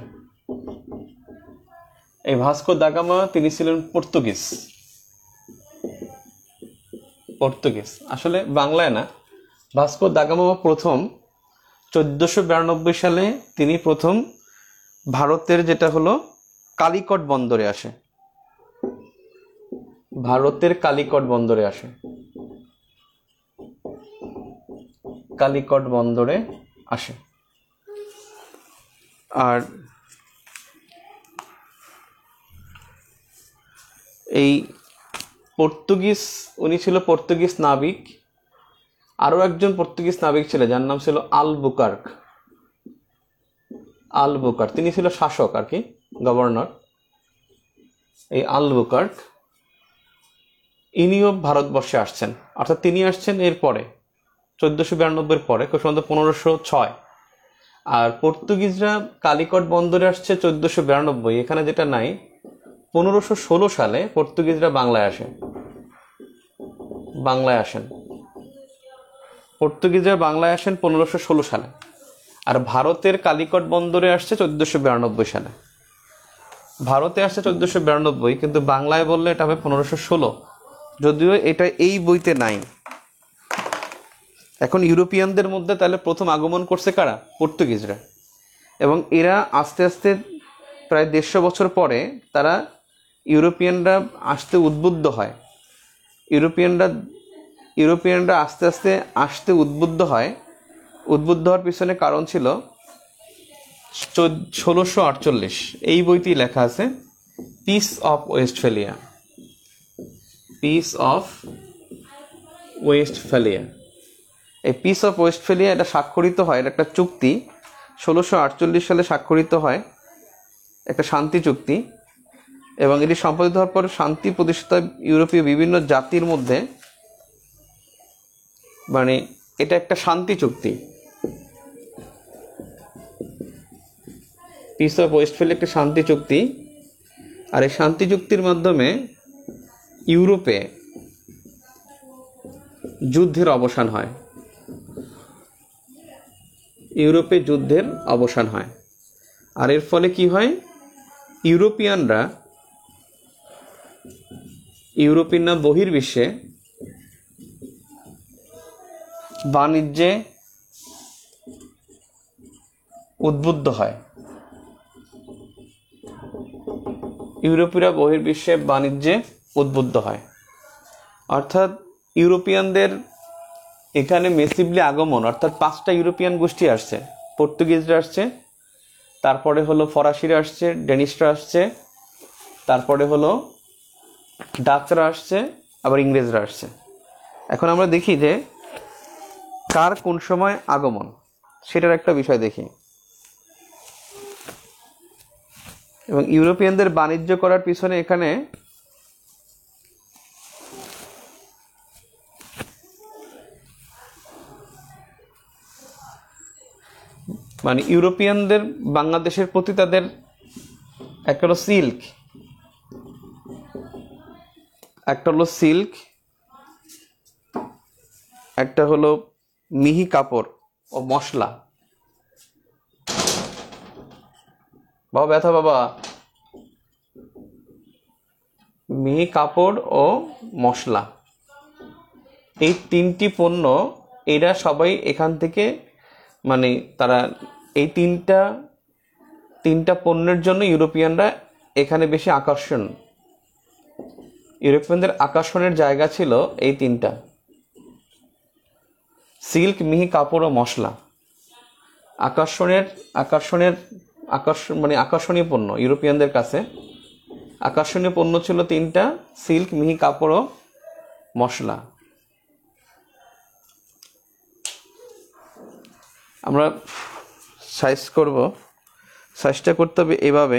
Speaker 1: এই ভাস্কো দা গামা তিনি ছিলেন পর্তুগিজ, পর্তুগিজ আসলে বাংলায় না। ভাস্কো দা গামা প্রথম চোদ্দশো বিরানব্বই সালে তিনি প্রথম ভারতের যেটা হলো কালিকট বন্দরে আসে, ভারতের কালিকট বন্দরে আসে, কালিকট বন্দরে আসে। আর এই পর্তুগিজ, উনি ছিল পর্তুগিজ নাবিক। আরো একজন পর্তুগিজ নাবিক ছিল যার নাম ছিল আলবুকার্ক, আলবুকার্ক তিনি ছিল শাসক আর কি, গভর্নর। এই আলবুকার্ক ইনিও ভারতবর্ষে আসছেন, অর্থাৎ তিনি আসছেন এর পরে চোদ্দশো বিরানব্বই পরে, খুব সম্ভবত পনেরোশো ছয়। আর পর্তুগিজরা কালিকট বন্দরে আসছে চোদ্দশো বিরানব্বই। এখানে যেটা নাই, পনেরোশো ষোলো সালে পর্তুগিজরা বাংলায় আসে, বাংলায় আসেন পর্তুগিজরা বাংলায় আসেন পনেরোশো ষোলো সালে। আর ভারতের কালিকট বন্দরে আসছে চোদ্দশো বিরানব্বই সালে। ভারতে আসছে চোদ্দশো বিরানব্বই, কিন্তু বাংলায় বললে এটা হবে পনেরোশো ষোলো, যদিও এটা এই বইতে নাই। এখন ইউরোপিয়ানদের মধ্যে তাহলে প্রথম আগমন করছে কারা? পর্তুগিজরা। এবং এরা আস্তে আস্তে প্রায় দেড়শো বছর পরে তারা ইউরোপিয়ানরা আসতে উদ্বুদ্ধ হয়। ইউরোপিয়ানরা ইউরোপিয়ানরা আস্তে আস্তে আসতে উদ্বুদ্ধ হয়। উদ্বুদ্ধ হওয়ার পিছনে কারণ ছিল ষোলোশো আটচল্লিশ, এই বইটি লেখা আছে, peace of Westphalia, peace of Westphalia. এই পিস অফ ওয়েস্টফেলিয়া এটা স্বাক্ষরিত হয়, এটা একটা চুক্তি, ষোলোশো আটচল্লিশ সালে স্বাক্ষরিত হয়, একটা শান্তি চুক্তি। এবং এটি সম্পাদিত হওয়ার পর শান্তি প্রতিষ্ঠিত ইউরোপীয় বিভিন্ন জাতির মধ্যে, মানে এটা একটা শান্তি চুক্তি। পিস অফ ওয়েস্টফেলিয়া একটা শান্তি চুক্তি। আর এই শান্তি চুক্তির মাধ্যমে ইউরোপে যুদ্ধের অবসান হয়, ইউরোপে যুদ্ধের অবসান হয়। আর এর ফলে কি হয়, ইউরোপিয়ানরা ইউরোপিয়ানরা বহির্বিশ্বে বাণিজ্যে উদ্বুদ্ধ হয়। ইউরোপীয়রা বহির্বিশ্বে বাণিজ্যে উদ্বুদ্ধ হয়, অর্থাৎ ইউরোপিয়ানদের এখানে মেসিভলি আগমন, অর্থাৎ পাঁচটা ইউরোপিয়ান গোষ্ঠী আসছে। পর্তুগিজরা আসছে, তারপরে হলো ফরাসিরা আসছে, ডেনিশরা আসছে, তারপরে হলো ডাচরা আসছে, আবার ইংরেজরা আসছে। এখন আমরা দেখি যে কার কোন সময় আগমন, সেটার একটা বিষয় দেখি। এবং ইউরোপিয়ানদের বাণিজ্য করার পিছনে এখানে মানে ইউরোপিয়ানদের বাংলাদেশের প্রতি তাদের একটা হলো সিল্ক, একটা হলো সিল্ক একটা হলো মিহি কাপড় ও মশলা। বাবা ব্যথা বাবা, মিহি কাপড় ও মশলা, এই তিনটি পণ্য এরা সবাই এখান থেকে, মানে তারা এই তিনটা তিনটা পণ্যের জন্য ইউরোপিয়ানরা এখানে বেশি আকর্ষণ, ইউরোপিয়ানদের আকর্ষণের জায়গা ছিল এই তিনটা, সিল্ক, মিহি কাপড় ও মশলা। আকর্ষণের আকর্ষণের আকর্ষণ মানে আকর্ষণীয় পণ্য ইউরোপিয়ানদের কাছে, আকর্ষণীয় পণ্য ছিল তিনটা, সিল্ক, মিহি কাপড় ও মশলা। আমরা সাইজ করব, সাইজটা করতে হবে এভাবে।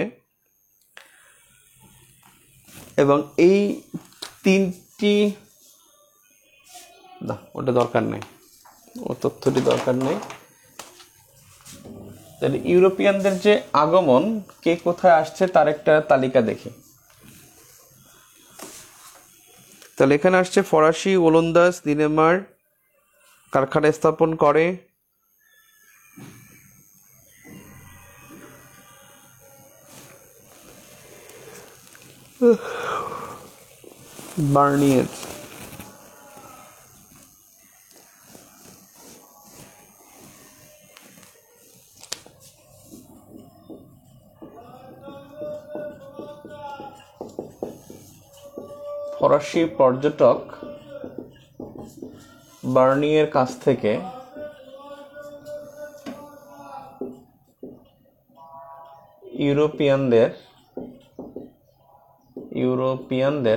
Speaker 1: এবং এই তিনটি, না ওটা দরকার নেই, ও তথ্যটি দরকার নেই। তাহলে ইউরোপিয়ানদের যে আগমন, কে কোথায় আসছে তার একটা তালিকা দেখি। তাহলে এখানে আসছে ফরাসি, ওলন্দাজ, ডেনমার্ক কারখানা স্থাপন করে। বার্নিয়ার, ফরাসি পর্যটক বার্নিয়ের কাছ থেকে ইউরোপিয়ানদের ইউরোপিয়ানদের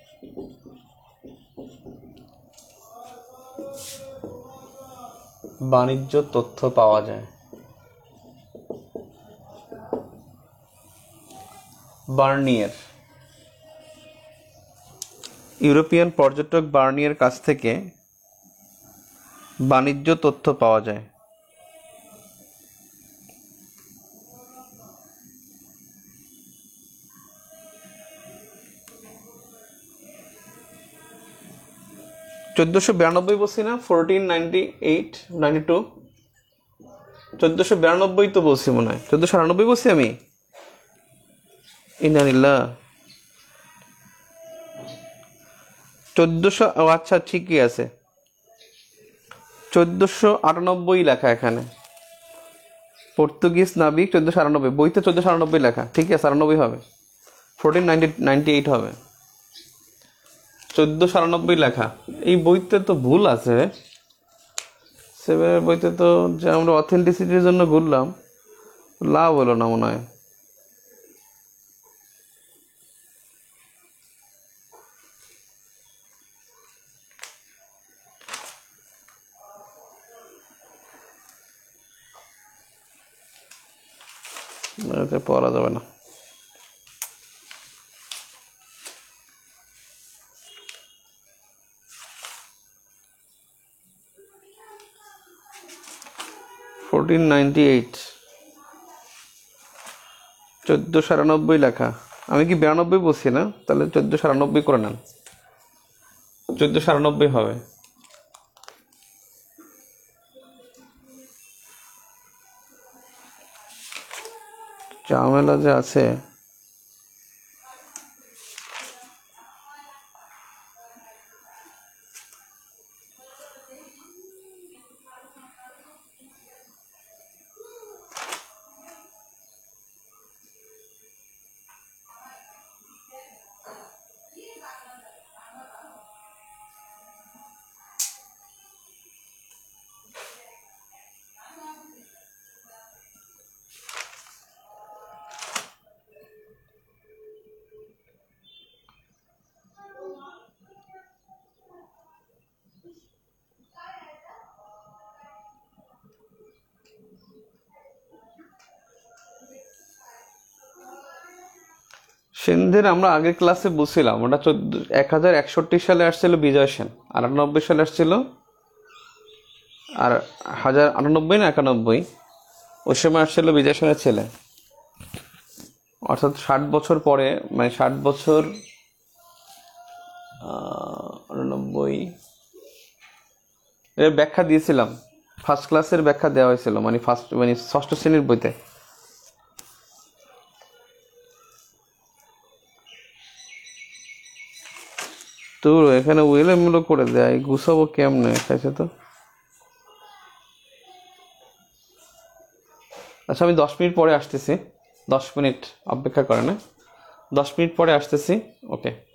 Speaker 1: বাণিজ্য তথ্য পাওয়া যায়। বার্নিয়ের ইউরোপিয়ান পর্যটক বার্নিয়ের কাছ থেকে বাণিজ্য তথ্য পাওয়া যায়। চোদ্দশো বিরানব্বই বলছি না, fourteen ninety eight ninety two চোদ্দশো বিরানব্বই তো বলছি মনে হয়, চোদ্দশো আটানব্বই বলছি আমি। ইন্নালিল্লাহ, চোদ্দশো, আচ্ছা ঠিকই আছে, চোদ্দশো আটানব্বই লেখা এখানে। পর্তুগিজ নাবিক চোদ্দশো আটানব্বই, বইতে চোদ্দশো আটানব্বই লেখা, ঠিক আছে, আটানব্বই হবে, ফোরটিন নাইনটি নাইনটি এইট হবে, চোদ্দশো আটানব্বই লেখা। এই বইতে তো ভুল আছে, সেভেনের বইতে তো, যে আমরা অথেন্টিসিটির জন্য ঘুরলাম, লাভ হলো না মনে হয়। এতে পড়া যাবে না। ফোরটিন নাইনটি এইট চোদ্দশো আটানব্বই লেখা। আমি কি বিরানব্বই বলছি না? তাহলে চোদ্দশো আটানব্বই করে নেন, চোদ্দশো আটানব্বই হবে। ঝামেলা যে আছে। সেনদের আমরা আগের ক্লাসে বুঝছিলাম, ওটা চোদ্দ এক হাজার একষট্টি সালে আসছিল বিজয় সেন, আর আটানব্বই সালে আসছিল, আর হাজার আটানব্বই না একানব্বই, ওই সময় আসছিল বিজয় সেনের ছেলে। অর্থাৎ ষাট বছর পরে, মানে ষাট বছর, আটানব্বই এর ব্যাখ্যা দিয়েছিলাম, ফার্স্ট ক্লাসের ব্যাখ্যা দেওয়া হয়েছিল, মানে ফার্স্ট মানে ষষ্ঠ শ্রেণীর বইতে। তো এখানে উইলেমূলক করে দেয়, গুছাবো কেমনে খাইছে তো। আচ্ছা, আমি দশ মিনিট পরে আসতেছি, দশ মিনিট অপেক্ষা করে না, দশ মিনিট পরে আসতেছি, ওকে।